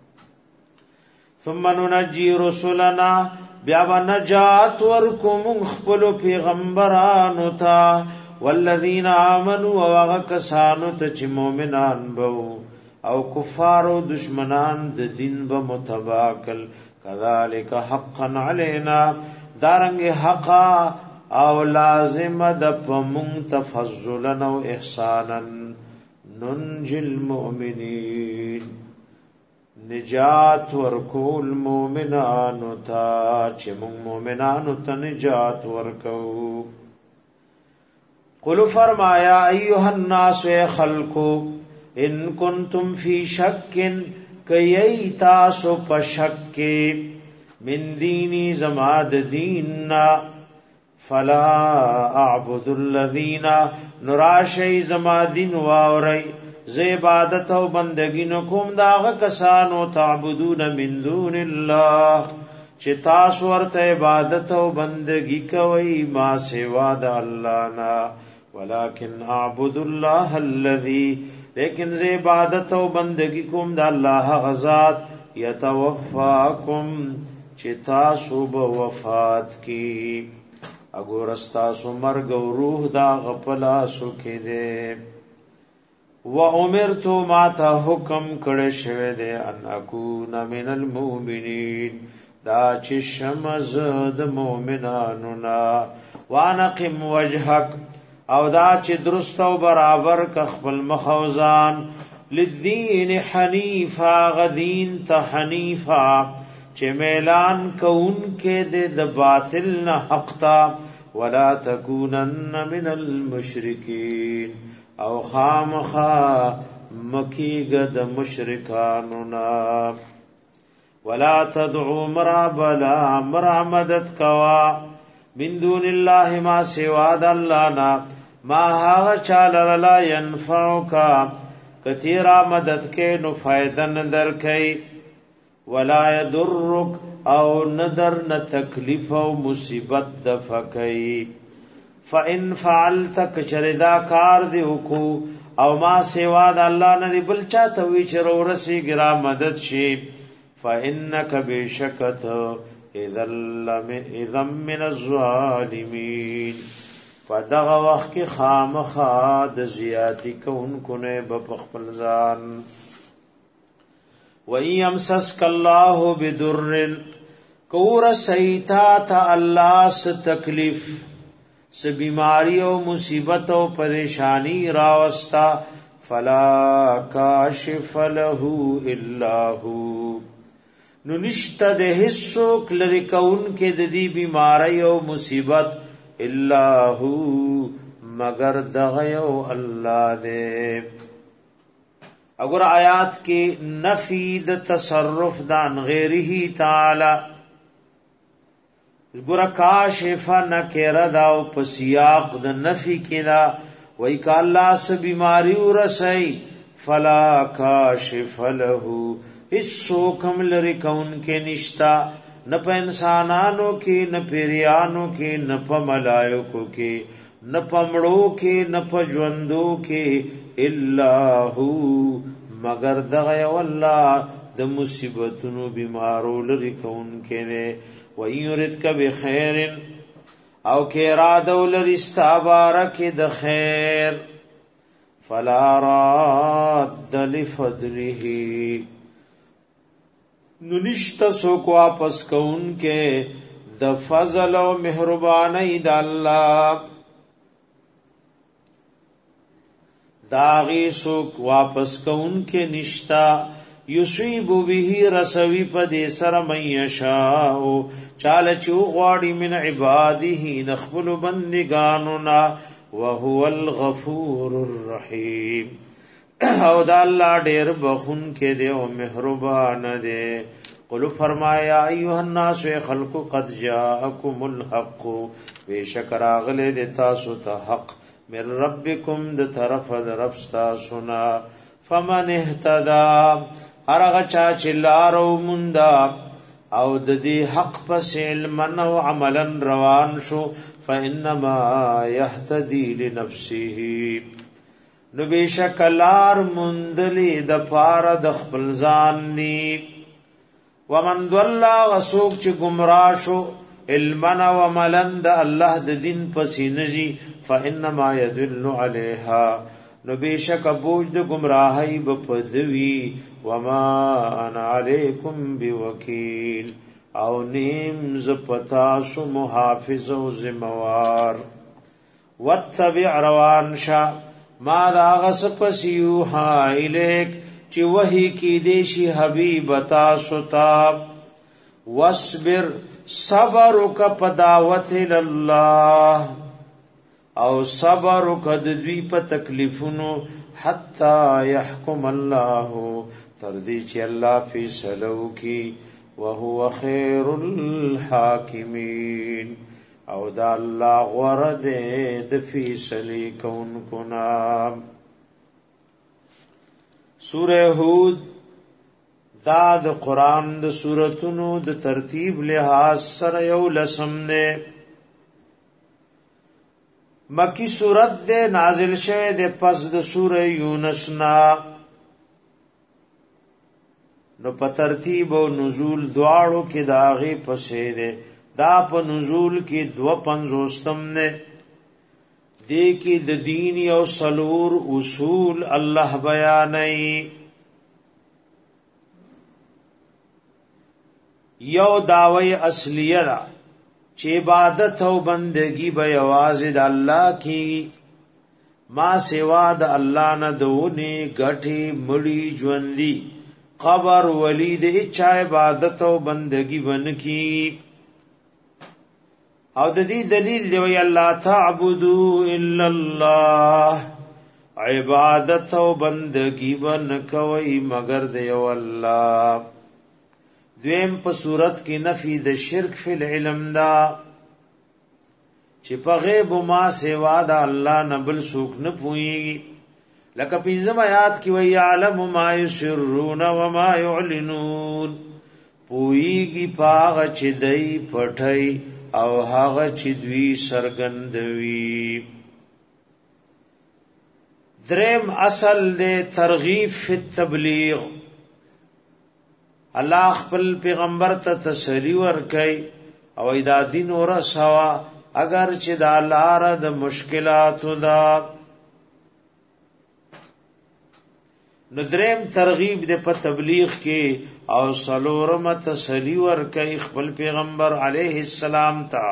ثم ننجي رسلنا بیا ونجات ورکم خپل پیغمبرانو تا والذین آمنوا وغکسانو ته چې مؤمنان بو او کفار او دشمنان د دین به متباکل کذالک حقا علینا دارنګ حقا او لازم د پمون تفضلا او احسانا ننجي المؤمنین نجات ورکول مومنانو تا چې مومنانو ته نجات ورکو قل فرمایا ایها الناس خلقو ان کنتم فی شک کئی تاسو پشک من دینی زماد دیننا فلا اعبد الذین نراشی زمادین واوری ز عبادت او بندگی نکوم داغه کسانو تعبدون من دون الله چې تاسو ورته عبادت او بندگی کوي ما سوا د الله نه ولکن اعبد الله الذی لیکن ز عبادت او بندگی کوم د الله غزاد یتوفاکم چې تاسو به وفات کی اګور تاسو مرګ او روح دا غپلا سکه دے و امرتو ما ته حکم کړه شوه دے ان اكون من المؤمنین دا چې شمز د مؤمنانو نا وانقم وجهک او دا چې درست او برابر ک خپل مخوزان للدین حنیفا غدین ته حنیفا چې میلان کون کې د باطل نه حق تا ولا تکونن من المشرکین او خامخا مکیګد مشرکانو نا ولا تدعو مرابلا مرامدت کوا من دون الله ما سوا د الله نا ما هاغ چال لا ينفعوکا کتیرا مدد کے نو فائدن در کئی ولا يضرک او ندر ن تکلیف او مصیبت دفع کئی فإن فعلت کچردا کار دیوکو او ما سوا د الله نه دی بل چاته وی چر ورسی ګرا مدد شي فإنک بشکت اذا من الظالمین فدغه وخت کې خامخا د زیاتی کونکو نه بخپل ځان و یمسسک الله بدر کور سیتا تا الله س تکلیف س بیماری او مصیبت او پریشانی راوستا فلا کاشف له الا هو نو نشته د هیڅ لری کون کې د دې بیماری او مصیبت الا هو مگر دغه یو الله دې اگر آیات کې نفی د تصرف دان غیره تعالی ګور کاشف نکره دا او پسیاق د نفی کې دا وای ک الله س بیماری ورسای فلا کاشف له اسو کم لری کون کې نشتا نه په انسانانو کې نه پیریانو کې نه په ملائکو کې نه په مړو کې نه په ژوندو کې الا هو مگر دغه والله د مصیبتونو بیمارو لری کون کې نه و یریدک بخیر او کې اراده ولري استبارک د خیر فلا راد لفضله ننشت سوک واپس کون کے د فضل و مہربانی دا اللہ داغی سوک واپس کون کے نشتا یصیب به رسوی پدی سر من یشاء چال چو غواړي من عباده نخبل بندگاننا وهو الغفور الرحیم او دا الله ډیر بخون کې دی او مهربان دی قل فرمایا ایها الناس خلق قد جاءکم الحق بشکر اغله د تاسو ته حق من ربکم د طرف د رب تاسو نا فمن اهتدى هرغه چا چې لارو موندا او د دې حق پس علم او عملا روان شو فانما يهتدي لنفسه نو بیشک لار مندلی د پار د خپل ځان نی ومن ضل غسوک چې گمراه شو علمنا وملن د الله د دین پسې نجی فانما يدل عليها نو بیشک بوج د گمراهی بپدوی وما انا علیکم بوکیل او نیم ز پتا سو محافظ او ذمہوار واتبع روان شا ما دا غس پسیوها الیک چی وحی کی دیشی حبیب تاسو تا واصبر صبرک پداوت اللہ او صبرک دوی په تکلیفونو حتا يحكم الله تردی چی اللہ فیصلو کی وهو خیر الحاکمین او دا الله غرد د فیصله کون کنا سورہ ہود دا د قران د سوراتونو د ترتیب لحاظ سره یو لسم نه مکی سورت دے نازل شوه دے پس د سورہ یونس نا نو په ترتیب او نزول دواړو کې داغه پسې دے دا په نزول کې 250 نه دې کې د دین او سلور اصول الله بیانای یو داوی اصلیه دا چې عبادت او بندگی به आवाज د الله کی ما سوا د الله نه دونی غټي مړی ژوندۍ قبر ولی د اچا عبادت او بندگی ون کی او د دې دلیل دی الله تعبدو الا الله عبادت او بندگی ون کوي مگر دی الله دویم په صورت کې نفی د شرک فی العلم دا چې په غیب ما سوا د الله نه بل څوک نه پوهیږي. لکه پنځم آیات کې وی یعلم ما یسرون و ما یعلنون، پوهیږي پاغه چې دای پټي او هغه چې دوی سرګندوي. دریم اصل دے ترغیب فی التبلیغ. الله خپل پیغمبر ته تسلی ورکړي او دا دین ورسوا اگر چې دا لار د مشکلاتو دا. نو دریم ترغیب دے په تبلیغ کې او سلورم تسلی ورکړي خپل پیغمبر علیه السلام ته.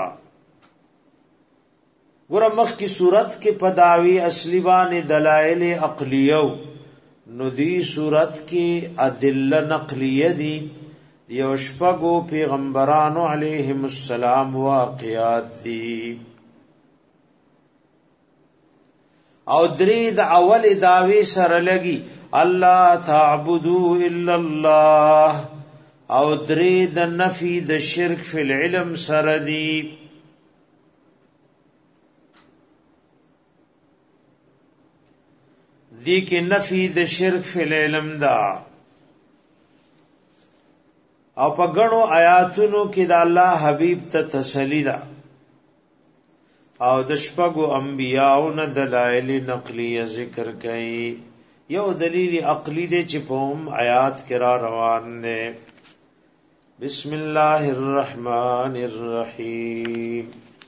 ګوره مخکې صورت کې پداوی اصلی باندې دلائل عقلیو، نو دی صورت کې ادله نقلیه دي، یو شپږو پیغمبرانو علیهم السلام واقعات دي، او درې د اول داوی سره لګي الله تعبدوا الا الله، او درې د نفی د شرک فی العلم سره دي. دی کې نفی د شرک فی العلم دا، او په غنو آیاتونو کې د الله حبیب ته تسلی دا، او د شپږو انبیاءو نه دلایل نقلیه ذکر کړي. یو دلیل عقلی دی چې په هم آیات کې را روان دی. بسم الله الرحمن الرحیم.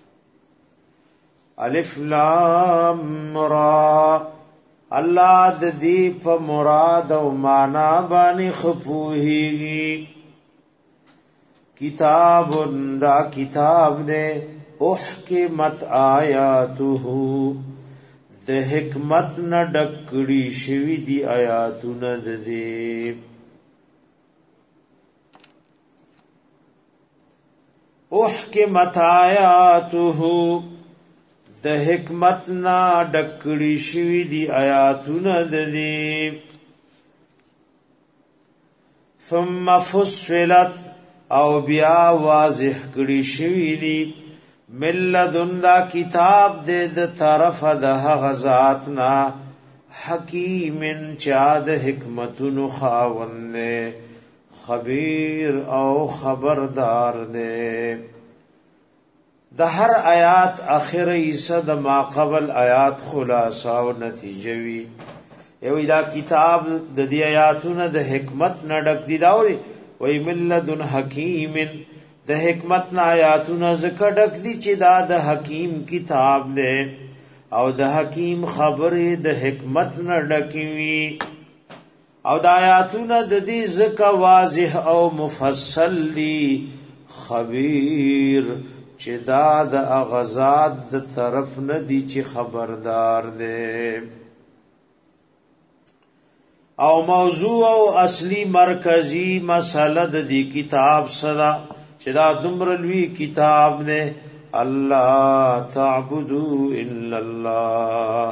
الف لام را. الله د دې په مراد او معنا باندې خپوهيږي. کتاب دا کتاب دې احکمت آیاته، د حکمت نه ډکړي شوی دی آیاتونه دې. احکمت آیاته، د حکمت نا ډکړي شوی دی آیاتونه دې. ثم فصلت، او بیا واضح کړي شوی دی ملذن، دا کتاب دې د طرف د هغه ذات نا حکیم چا د حکمتونو خاوند خبیر او خبردار دې. د هر آیات اخر ایسا د ما قبل آیات خلاصہ او نتیجه وی. یو دا کتاب د دې آیاتونو د حکمت نه ډک دي داوري وی ملذن حکیم، د حکمت نه آیاتونو زکه ډک دي چې دا د حکیم کتاب دی، او د حکیم خبره د حکمت نه ډکی وی. او د آیاتونو د دې زکه واضح او مفصل دي، خبیر چې دا د اغزاد د طرف نه دی چې خبردار دی. او موضوع او اصلی مرکزی مسله د دې کتاب سره چې دا دومره لوی کتاب دی، الله تعبدوا الا الله،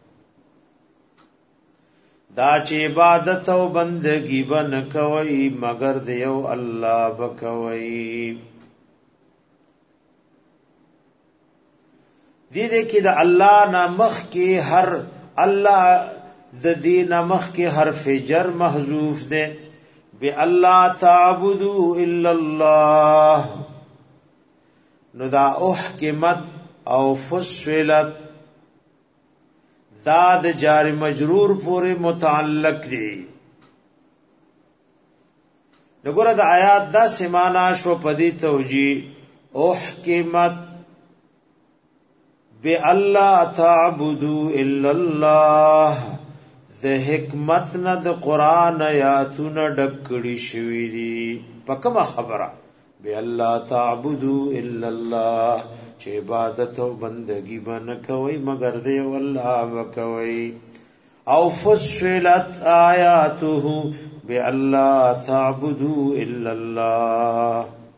دا چې عبادت او بندگی بن کوي مگر دیو الله بکوي. دې کې د الله نامخ کې هر الله د دې نامخ کې حرف جر محذوف ده، بی الله تعبدوا الا الله. نو دا احکمت او فصلت دا د جار مجرور پورې متعلق دي. وګوره د آیات دا سمانا شو پدی توجیه احکمت بی الله تعبدوا الا الله، د حکمت نه د قران آیاتونه ډکړي شوی دي. پکمه خبره بی الله تعبدوا الا الله، چې عبادت او بندگی باندې کوي مگر دی الله وکوي. او فصلت آیاته بی الله تعبدوا الا الله.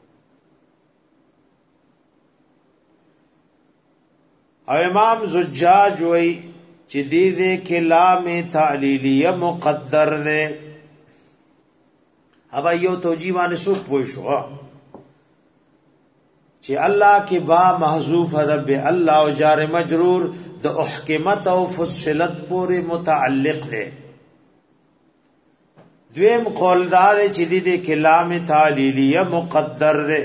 او امام زجاج وی چې دې کې لام تعلیلیه مقدر ده. ابا یو توجیه باندې سو پوه شو چې الله کې با محذوف ده به الله او جار مجرور د احکمت او فصلت پورې متعلق ده. دویم قول دار چې د کلام تعلیلیه مقدر ده.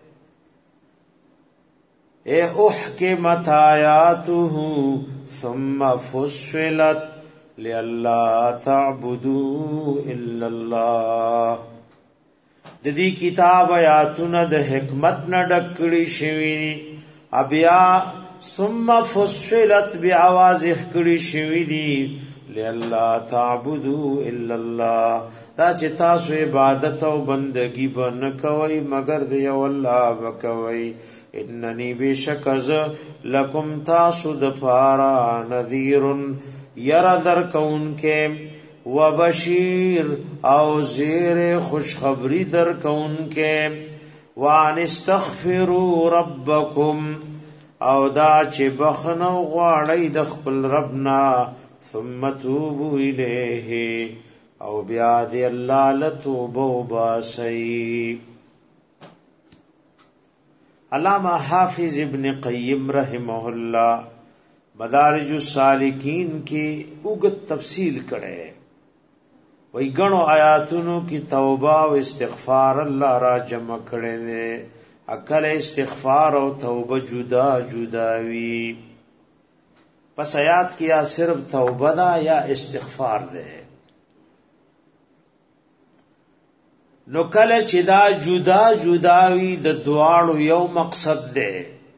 اے احکمت آیاته ثم فصلت لئلا تعبدوا الا الله. د دې کتاب آیاتونه د حکمت نه ډکړي شوی بیا ثم فصلت بواضح کړي شوی دي لئلا تعبدوا الا الله، دا چې تاسو عبادت او بندگی به نه کوئ مگر د یو الله وکوي. اننی بشکز لکم تاسو د پارا نذیر یرذر کون کے وبشیر او زیر خوشخبری در کون کے وان استغفروا ربکم او دا چې بخنو غواړی د خپل ربنا ثم توبوا الیه او بیا دی الله لتوبه وباسئ. علامہ حافظ ابن قیم رحمہ اللہ مدارج السالکین کی اوږد تفصیل کړي وای غنو آیاتونو کی توبه او استغفار الله را جمع کړي دي. عقل استغفار او توبه جدا جدا وی پس آیات کی یا صرف توبه دا یا استغفار ده. نو کله چې دا جدا جدا وی د دواړو یو مقصد ده.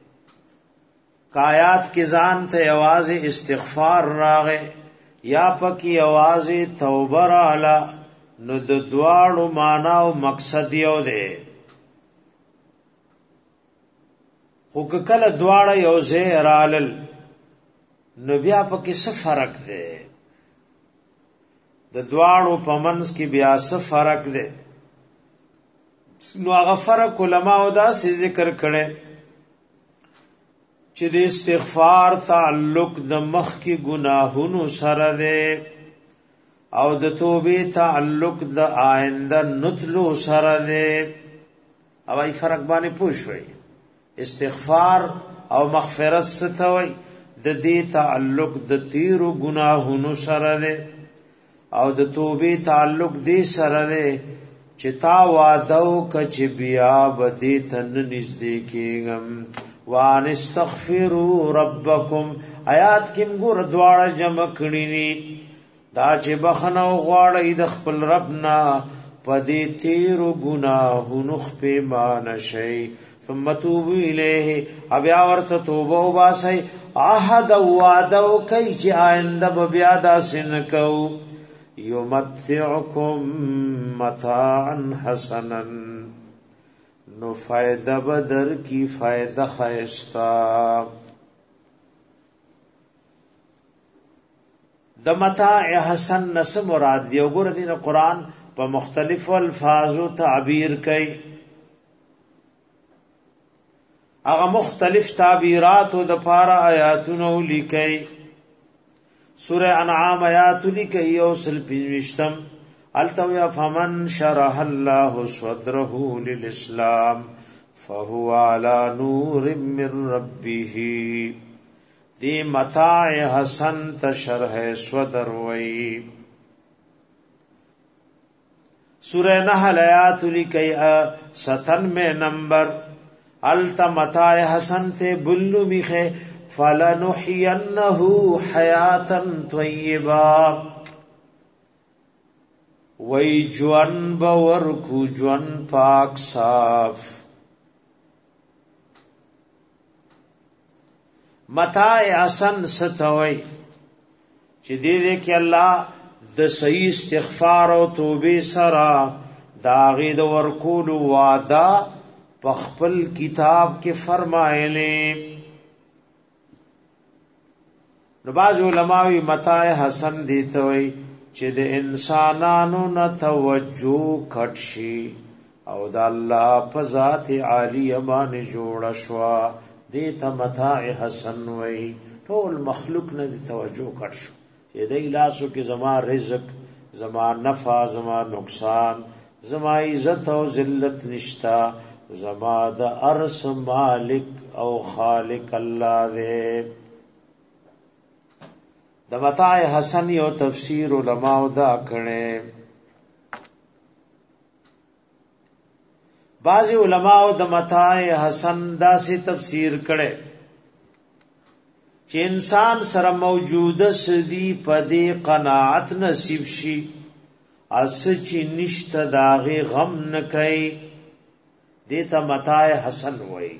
کایات کې ځان ته आवाज استغفار راغې یا پکې आवाज توبه رااله نو د دواړو معنا او مقصد یو ده. خو کله دواړه یو ځای رالل نو بیا پکې څه فرق ده؟ د دواړو په منځ کې بیا څه فرق ده؟ نو هغه فرق علماء دا سي ذکر کړي چې د استغفار تعلق د مخ کې گناهونو سره ده او د توبې تعلق د آینده نتلو سره ده. او ای فرق باندې پوښوي استغفار او مغفرت ستوي د دې تعلق د تیرو گناهونو سره ده او د توبې تعلق دې سره ده چې تا وعدو کچ بیا بدی تن نږدې کېږم. وان استغفروا ربکم آیات کې موږ دواړه جمع کړی ني دا چې بخنو غواړی د خپل ربنا پدې تیرو ګناهونو خپې مان شي ثم توبوا الیه بیا ورته توبه وباسي احد وعدو کوي چې آینده بیا داسې نه کوو. یمتعکم متاعا حسنا نو فائدہ بدر کی فائدہ خیستا. د متاع حسن نس مراد دی وګور دین قرآن په مختلف الفاظو تعبیر کوي. هغه مختلف تعبیرات د پارا آیاتونو لیکي. سورہ انعام آیات لیکي او سل پنځم التویا فمن شرح الله صدره للاسلام فهو على نور من ربه. دی متاع حسن تشرح صدر وی. سورہ نحل آیات لیکي 97 نمبر الت متاع حسن ته بلو میخه فلنحینه حیاتا طیبا وی جوان باورکو جوان پاک صاف. متاع حسن ستوي چې دې کې الله د صحیح استغفار او توبې سره داغې د ورکول وعده په خپل کتاب کې فرمایلې. نو باز علماوی متاع حسن دیته وي چې د انسانانو نه توجه کټ شي او د الله په ذات عالی باندې جوړ شوا دیته متاع حسن وي. ټول مخلوق نه د توجه کټ شو چې د لاسو کې زما رزق زما نفع زما نقصان زما عزت او ذلت نشتا زما د ارس مالک او خالق الله دې. د متاع حسن یو تفسیر علماء دا کړي. بعض علماء د متاع حسن دا سی تفسیر کړي چې انسان سره موجوده سدي پدې قناعت نصیب شي، اس چې نشته داغه غم نه کوي، دیتا متاع حسن وای.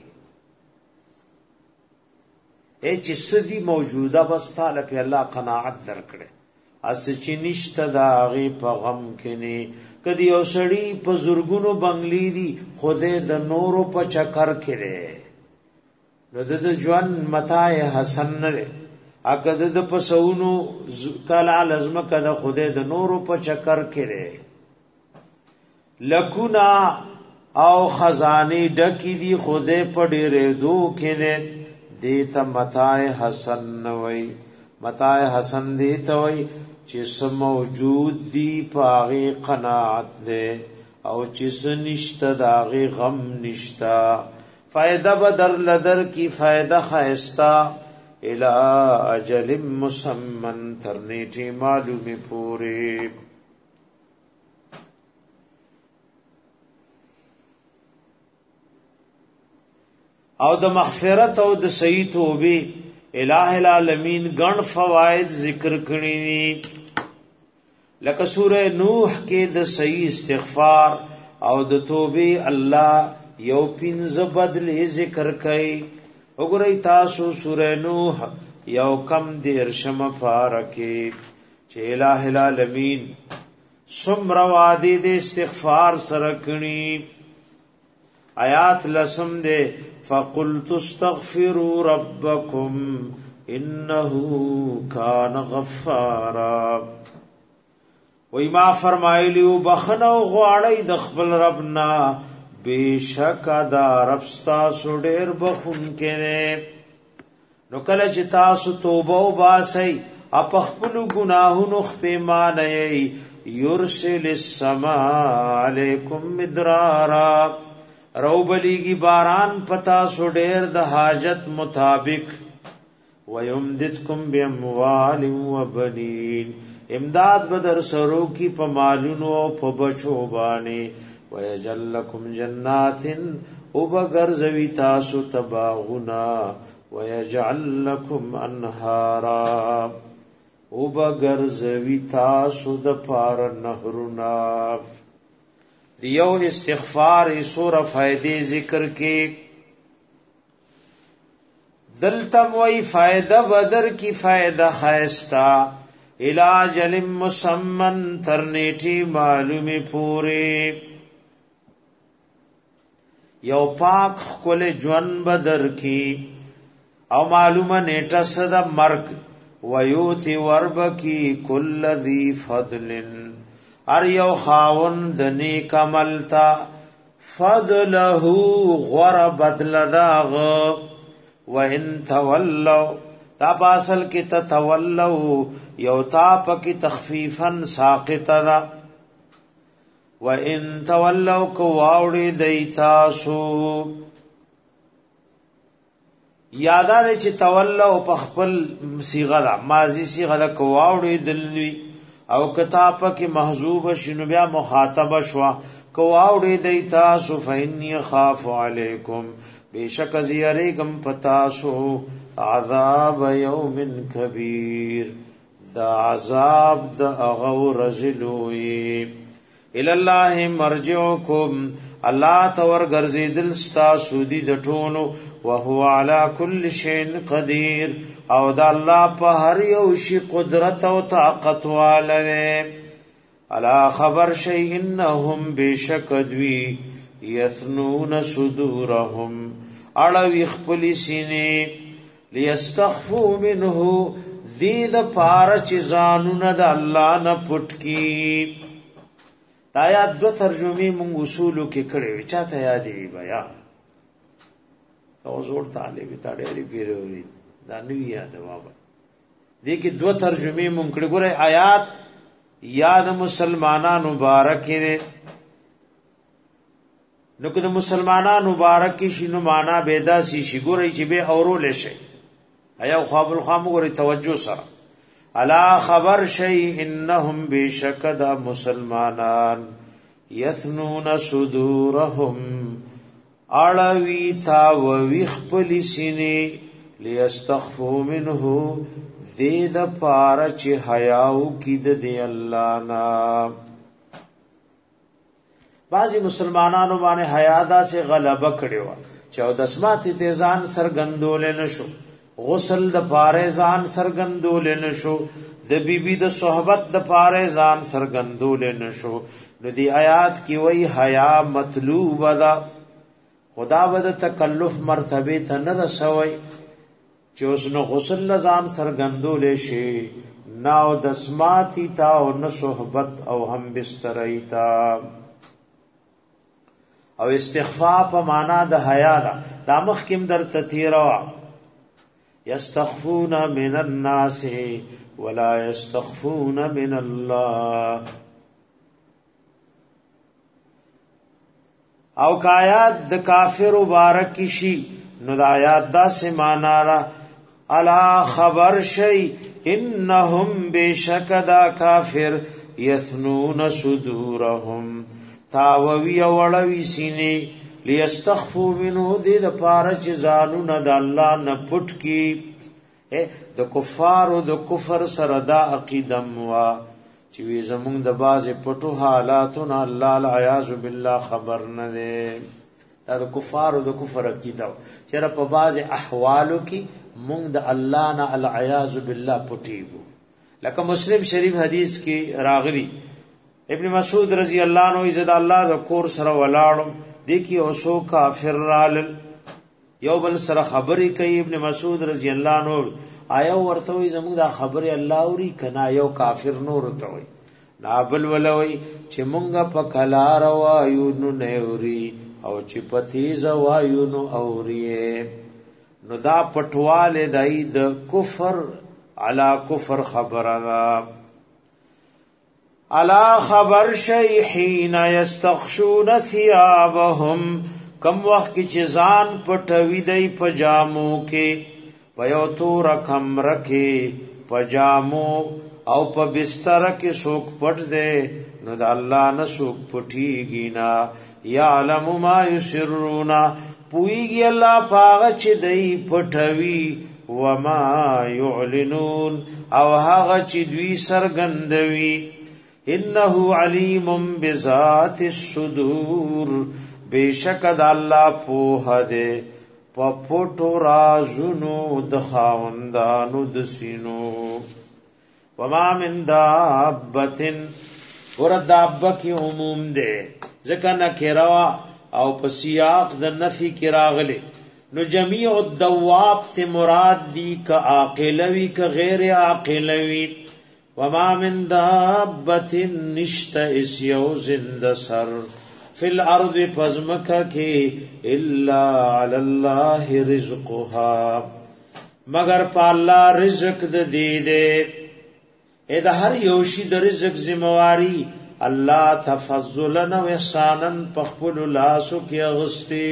اے چې سدي موجوده بس تعالی په الله قناعت درکړي، اس چې نشته داغه په غم کې نه. کدی یو سړی په زورګونو بنگلی دی خوده د نورو په چکر کې دی، نو د ژوند متاع حسن نه. اګه د پسونو کلا لازم کده خوده د نورو په چکر کې دی، لکونا او خزانه ډکی دی خوده په ډېرې دو کې نه. دیتا متاع حسن وای. متاع حسن دیتا وای چې سم موجود دی پاغي قناعت ده، او چې سنشت داغي غم نشتا. فائدہ بدر لدر کی فائدہ خیستا الى اجل مسمن ترنیٹی معلومی پوری. او د مغفرت او د صحیح توبه الہ العالمین گن فواید ذکر کړي دي، لکه سوره نوح کې د صحیح استغفار او د توبه الله یو پنځه بدلې ذکر کړي. وګورئ تاسو سوره نوح یو کم دیرشم پارکه چې الہ العالمین څومره وعده د استغفار سره کړي. آیات لسم دے فَقُلْتُ اسْتَغْفِرُوا رَبَّكُمْ إِنَّهُ كَانَ غَفَّارًا. وی ما فرمایلیو بخنو غواړی د خپل ربنا، بیشک دا رب ستاسو ډیر بخون کړي. نو کله چې تاسو توبه وباسئ اپ خپل ګناهونو خپېمانه یرسل السماء علیکم مدرارا، روبلیگی باران پتا سو ډیر د حاجت مطابق. ویمددکم باموال وبنین، امداد بدر سرو کی پمالونو او پبچو باندې. ویجعل لکم جنات، او بغرزوی تاسو تباغنا. ویجعل لکم انهارا، او بغرزوی تاسو د پار نهرنا. دیو استغفار سور فائدې ذکر کې دلتم وی فائدہ بدر کی فائدہ خیستا علاج علم مسمن ترنیٹی معلومی پوری. یو پاک خکل جون بدر کی او معلومه نیټه صدا مرگ. ویوتی ورب کی کل ذی فضلن، ار یو خاون د نیک عمل تا فضله غور بدل داغ. وان تولوا، تا پاسل کی تتولوا یو تا پکی تخفیفا ساقط دا. وان تولوا کو واوڑی دیتاسو، یادا دے چی تولوا پخپل صیغه دا ماضی صیغه دا کو واوڑی دلوی، او کتاب کی محذوب شنو بیا مخاطب شوا کو اوڑی دیتا سو. فینی خاف علیکم، بیشک زیریگم پتاسو عذاب یوم کبیر، دا عذاب دا اغو رزلوی. الاللہ مرجعکم، اللہ تور گرزی دلستا سودی دٹونو. وهو علا کل شین قدیر، او دا اللہ پا ہر یوشی قدرت و طاقت والے. الا خبر شئی انہم بیشک دوی یثنون صدورہم، اڑوی خپلی سینے. لیستخفو منہ، دید پارچ زانون دا اللہ نا پٹکی. دا آیات دو ترجمی منگ اصولو کی کڑے وی چاہتا یادی وی بیا تو زور طالبی تا ڈیری پیرے ہو رہی دا نوی یاد بابا. دیکھ دو ترجمی منگ کڑے گو رہے آیات یاد مسلمانان مبارک دے. نو که د مسلمانانو مبارک شنو معنا بيدا سي شګوري چې به اورول شي ایا خواب الخام ګوري توجه سره الا خبر شي انهم بشکد مسلمانان یثنون صدورهم اړوي تا وخپل سینې ليستخفوا منه دې د پاره چې حیاو کید دی الله نا بعضی مسلمانانو باندې حیادا سے غلبه کړو چې او دسمات تیزان سرګندول نشو غسل د پاره ځان سرګندول نشو د بیبي د صحبت د پاره ځان سرګندول نشو نو دی آیات کی وای حیا مطلوب ده خدا ود تکلف مرتبه ته نه رسوي چې اوس نو غسل ځان سرګندول شي ناو دسماتی تا او نو صحبت او هم بسترای تا او استخفاء په معنا د حیا دا مخکم در تثیروا یستخفون من الناس ولا یستخفون من الله او کایات د کافر مبارک شي نو د آیات دا سه معنا را الا خبر شي انهم بشکدا کافر یثنون صدورهم تاووی وړوي سینې ليستخفوا منه دې د پاره چې ځانونه د الله نه پټ کی د کفار او د کفر سره دا عقیده موا چې وی زمونږ د بازه پټو حالاتونه الله العیاذ بالله خبر نه ده دا د کفار او د کفر عقیده چې په بازه احوالو کې مونږ د الله نه العیاذ بالله پټیو لکه مسلم شریف حدیث کې راغلی ابن مسعود رضی اللہ عنہ عزت اللہ دا کور سره ولاړم دیکي اوسو کافر رال یو بل سره خبرې کوي ابن مسعود رضی اللہ عنہ آیا ورته وي زموږ دا خبره الله اوري کنا یو کافر نور ته وي نابل ولوي چې مونږه په کلا روایو نو نوري او چې پتیز وایو نو اوري نو دا پټواله دای د کفر علا کفر خبره الا خبر شي حين يستخشون ثيابهم کم وخت چې ځان پټوي دی پجامو کې پيو تور کم رکھے پجامو او په بستر کې سوک پټ دے نو د الله نه سوک پټيږي نا يعلم ما يسرون پويږي الله پاغه چې دی پټوي وما يعلنون او هغه چې دوی سرګندوي انه علیم بذات الصدور بیشکد الله په هده پپټو رازونو د خاوندانو د سینو وما من دابتن ور دابه کی عموم ده ځکه نکروا او په سیاق د نفی کی راغله نو جميع الدواب ته مراد دی ک عاقلوی ک غیر عاقلوی وما من دابت نشت اس یو زند سر فی الارض پزمکا کی الا علی اللہ رزقها مگر پا اللہ رزق دی دے اے دا ہر یوشی دا رزق زمواری اللہ تفضلن و احسانن پخپل لاسو کی اغسطی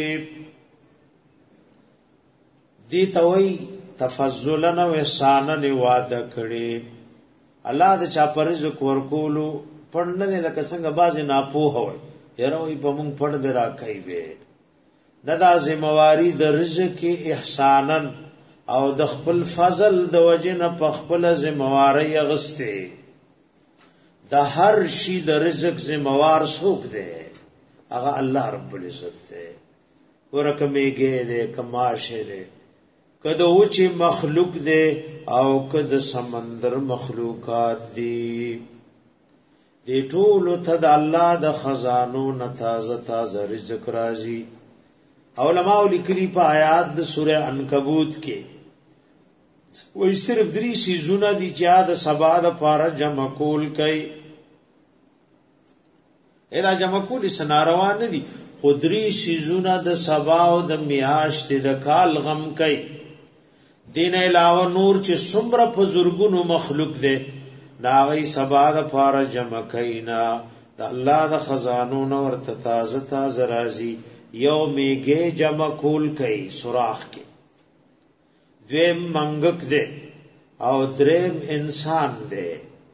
دی توئی تفضلن و احسانن وعدہ کڑی الله د چا پر رزق ورکولو پړنه نه لکه څنګه بازي ناپوه وي یره وي په مونږ پړ دې راکای وي ددا ذمہواری د رزق احسانن او د خپل فضل د وجنه په خپل ذمہواری غسته د هر شي د رزق ذمہوار څوک دی هغه الله رب العزت دی ورکمېږي دې کماشه دی کده اوچی مخلوق دے او کده سمندر مخلوقات دی دی ټول ته د الله د خزانو نتازه تازه رزق راځي علماء لیکلي په آیات د سوره عنکبوت کې وای صرف درې سيزونه دي چې د سبا د پاره جمع کول کوي اېدا جمع کول سناروا نه دي خودري سيزونه د سبا او د میاشت د کال غم کوي دین علاوه نور چې څومره په زورګونو مخلوق دي ناغي سبا د پاره جمع کینا د الله د خزانو نو ورته تازه تازه راځي یو میګه جمع کول کوي سوراخ کې، دویم منګک دی او دریم انسان دی.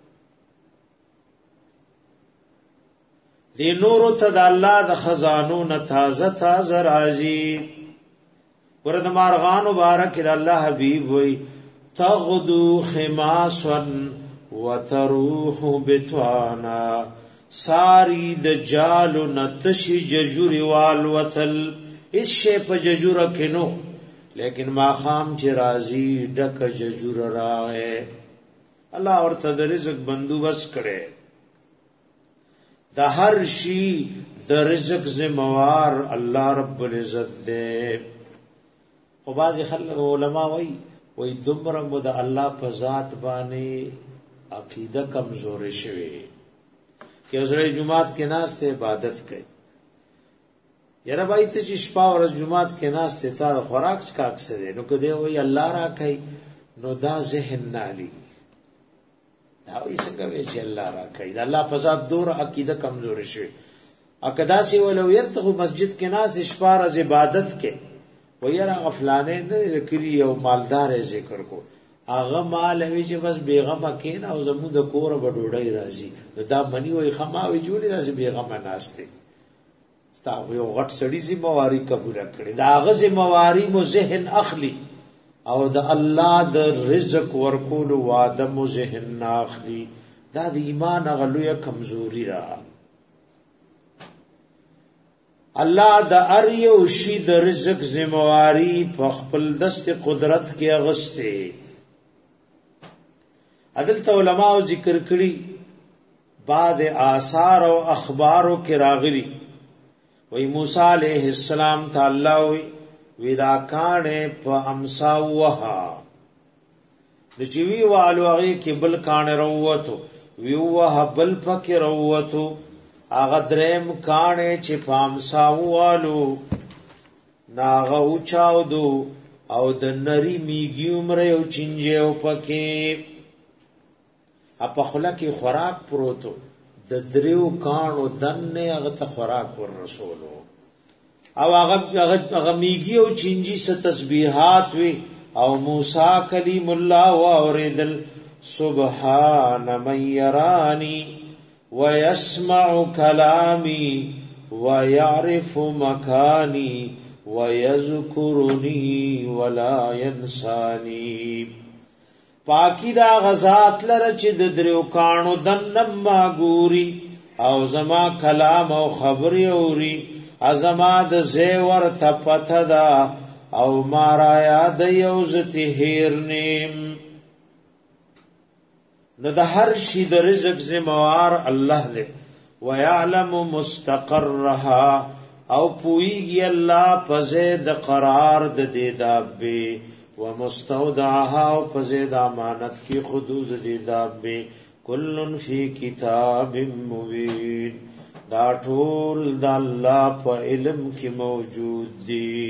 دی نورو ته د الله د خزانو نه تازه تازه راځي. ورته مارغان مبارک د الله حبیب وای تغدو خماسا وتروح بتوانا، ساری د جالو نتشی ججوری والوتل، اس شی په ججوره کینو لیکن ما خام چې راځي ډک ججوره راغې. الله ورته د رزق بندوبست کړي. د هر شی د رزق ذمہوار الله رب العزت دی. خو بعض خلک علما وای دومره مو د الله په ذات باندې عقیده کمزورې شوی چې زړه جمعات کې ناشته عبادت کوي. یاره بای ته چې شپه ورځ جمعات کې ناشته تا خوراک څخه اکثر دی، نو کده وای الله را کوي نو دا ذهن نالي، دا وای څنګه وی چې الله را کوي. دا الله په ذات دور عقیده کمزورې شوی. اکدا سی ولو يرته مسجد کې ناز شپه ورځ عبادت کې ویرا غفلانه نه ذکر یو مالدار ذکر کو، هغه مال وی چې بس بیغمه کین او زمو د کور بډوډای راځي، دا منی وای خماوي جوړی داسې بیغمه ناشته. ستا یو غټ سړی ذمہواری قبول کړي، دا هغه ذمہواری مو ذهن اخلي او د الله د رزق ورکول وعده مو ذهن اخلي. دا د ایمان غلوه کمزوري ده. الله د اریو شی د رزق ذمہواری په خپل دست قدرت کې اغسته. عدل علماء ذکر کړي بعد آثار او اخبارو کې راغلي وی موسی علیہ السلام تعالی ودا کانه په امسا وها نچوي والو هغه کې بل کانه وروته وی وها بل پکې وروته هغه دریم کانه چې په امسا والو ناغه اوچاو دو او د نری میګیوم ریو چنجو پکې اپ خلک خوراک پروتو د دریو کانو دنه هغه ته خوراک ور رسولو او هغه میګي او چنجي ست تسبیحات وی او موسی کلیم الله و اوریدل سبحان من يراني ويسمع كلامي ويعرف مكاني ويذكرني ولا ينساني. پاکی دا غزات لره چې د دریو کانو دنم ما ګوري او زما کلام او خبري اوري، ازما د زیور ته پته دا او مارا یاد یوزت هیر نیم. نو د هر شي د رزق ذمہوار الله دی. ويعلم مستقرها او پویږي الله په زید قرار د دې دابه ومستودعها او په زید امانت کی حدود دې دابه کلن فی کتاب مبین. دا ټول د الله په علم کې موجود دي.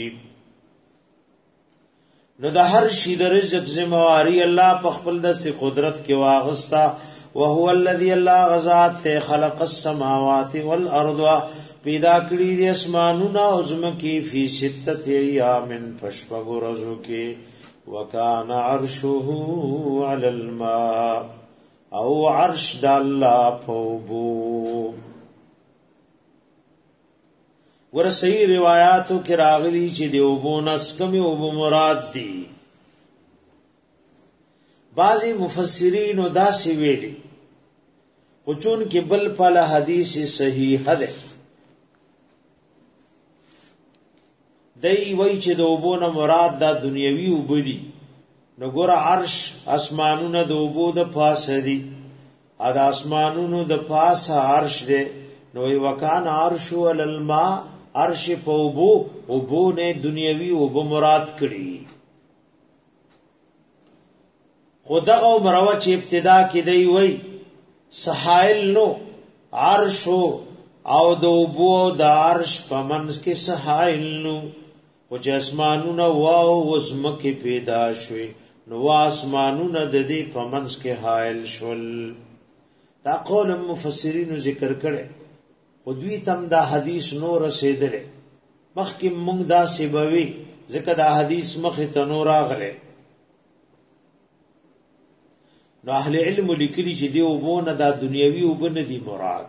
نو د هر شي د رزق ذمہواری الله په خپل د قدرت کې واغستا. وهو الذي الله غزاد ته خلق السماوات والارض پیدا کړی د اسمانونو او زمکې فی ستة ایام پشپغو ورځو کې وکانا عرشه علی الماء او عرش د الله په بو. ور صحیح روایتو کې راغلي چې د اوبو نس کمی اوبو مراد دي. بعضی مفسرین او داسې ویلي خو چون کې بل په حدیث صحیح ده دی وای چې د اوبو نه مراد د دنیوي اوبو دي. نو ګور عرش اسمانونو د اوبو د پاسه دي، ا د اسمانونو د پاسه عرش ده. نو وکانه عرش ول الماء عرش په اوبو نه دنیوي اوبو مراد کړي. خدا او مروه چې ابتدا کې دی وای سحائل نو عرش او د اوبو د عرش په منځ کې سحائل نو او چې اسمانونه واو وزمکه پیدا شوي نو اسمانونه د دې په منځ کې حائل شول. دا قول مفسرین ذکر کړي او دوی تم دا حدیث نو رسیدل مخکې مونږ دا سبوي ځکه دا حدیث مخې ته نور راغله نو اهل علم لیکلي چې دی وبونه دا دنیوي وبونه دي مراد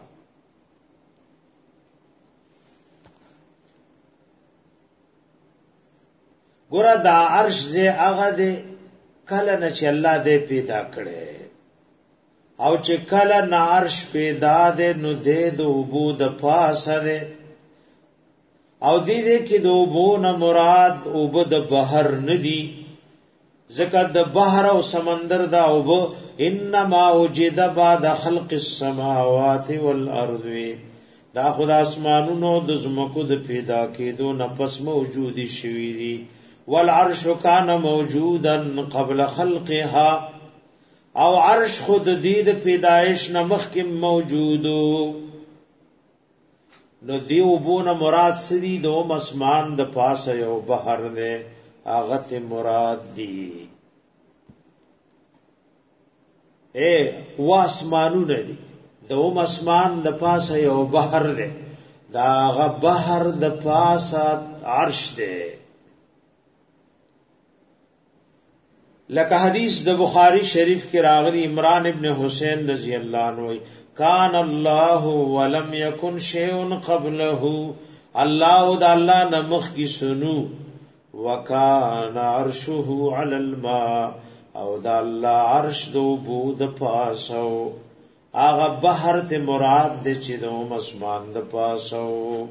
ګوره دا عرش زه هغه دی کله نه چې الله دې پیدا کړي او چې کله نه عرش پیدا دی نو دې د وبو د پاسه دی او دې کې د وبو نه مراد وب د بحر ندي ذکر د بحر او سمندر دا وب انما وجد بعد خلق السماوات والارض دا خدا اسمانونو د زمکو د پیدا کېدو نه پس موجودي شوی دي والعرش کان موجودا قبل خلقها او عرش خود دې د پیدائش نه مخکې موجودو نو دیو بونه مراد سری دو مسمان د پاسه یو بحر نه اغت مراد دی واسمانو نه دی دو مسمان د پاسه یو بحر دی دا غ بحر د پاسه عرش دی لکه حدیث د بخاری شریف کې راغلی عمران ابن حسین رضی اللہ عنہ کان الله ولم يكن شيء قبله الله د الله نمخ کی سنو وکان عرشه على الماء او د الله عرش دو بود پاسو هغه بحر ته مراد د چې د مسمان د پاسو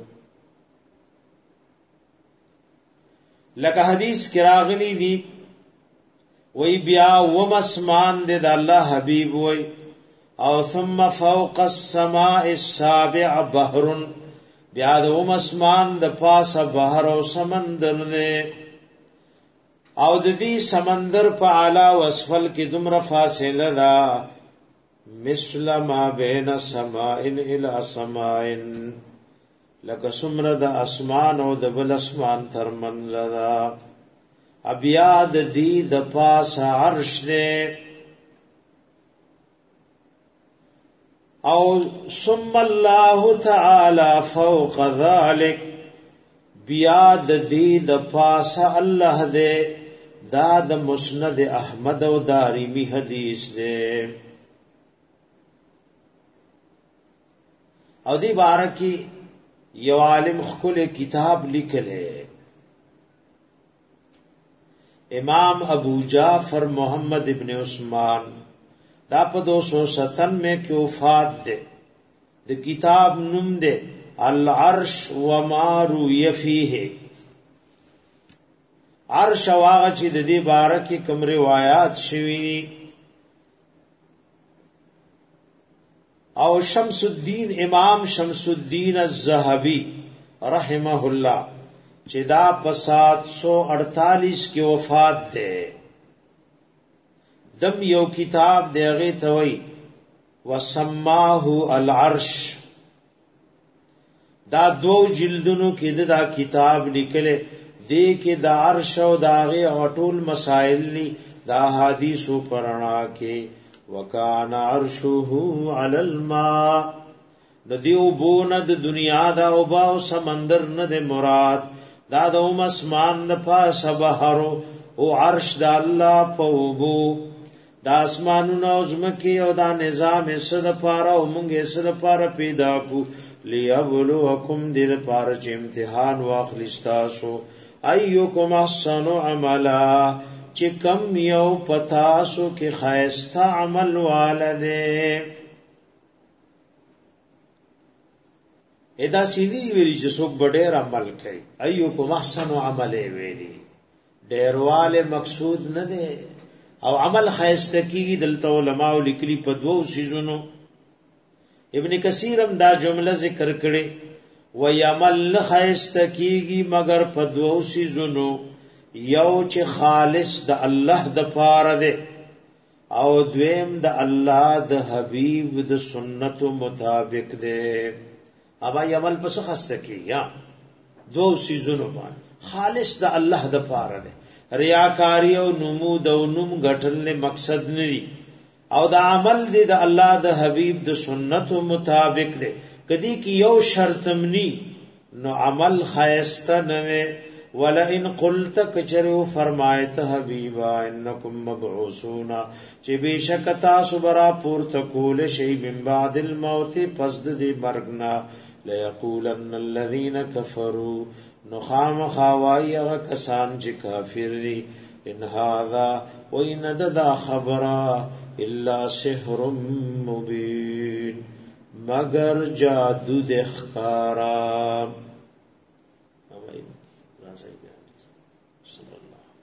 لکه حدیث کې راغلی دی وی بیا ومسمان د الله حبیب وی او ثم فوق السماء السابع بحر بیا د اسمان د پاسه بحر او سمندر نه او د دې سمندر په اعلی او اسفل کې دومره فاصله ده مثل ما بین سماء الى سماء لکه څومره د اسمان او د بل اسمان تر منځ ده بیا د دې د پاسه عرش ده او ثم الله تعالی فوق ذلك بیا د دې د پاسه الله دې دا د مسند احمد او دارمی حدیث دې او دې بارکی یو عالم خپل کتاب لیکله امام ابو جعفر محمد ابن عثمان دا په 297 کې وفات ده د کتاب نوم ده العرش وما روی فیه عرش واغه چې د دې باره کې کوم روایت شوي او شمس الدین امام شمس الدین الذهبی رحمه الله چې دا په 748 کې وفات ده دم یو کتاب دیغه توي وسماه العرش دا دو جلدونو کې دا کتاب لیکله دې کې د عرش او داغه اټول مسائل ني دا حدیثو پرانا کې وکانا عرشه علی الماء ندیو بوند دنیا دا او با سمندر نه د مراد دا د اسمان د پاس بحرو او عرش د الله په وبو دا اسمانونو او زمکی او دا نظام صد پاره او مونږه صد پاره پیدا کو لیبلوکم دل پاره چې امتحان واخلستاسو ایوکم احسن عملا چې کم یو پتاسو کې خیستا عمل والده ادا سینی ویلی چې څوک ډېر عمل کوي ایوکم احسن عمل ویلی ډېرواله مقصود نه ده او عمل خیسته کیږي دلته علماء لیکلي په دوو سيزونو ابن کثیر هم دا جمله ذکر کړي و عمل خیسته کیږي مگر په دوو سيزونو یو چې خالص د الله د پاره ده او دویم د الله د حبیب د سنت مطابق ده ابا عمل پس خسته کیږي دوو سيزونو باندې خالص د الله د پاره ده ریاکاری او نمود او نوم غټل مقصد نری او دا عمل دی د الله د حبیب د سنت مطابق دی کدی کی یو شرط منی نو عمل خیسته نه. ولئن قلت کچرو فرمایت حبیبا انکم مبعوثون چې بشک تاسو برا پورته کول شی من بعد الموت پس د مرګنا ليقولن الذين كفروا نخام خوای هغه کسان چې کافر دي ان هذا وان ددا خبره الا سحر مبین مگر جادو د ښکارا. صلی الله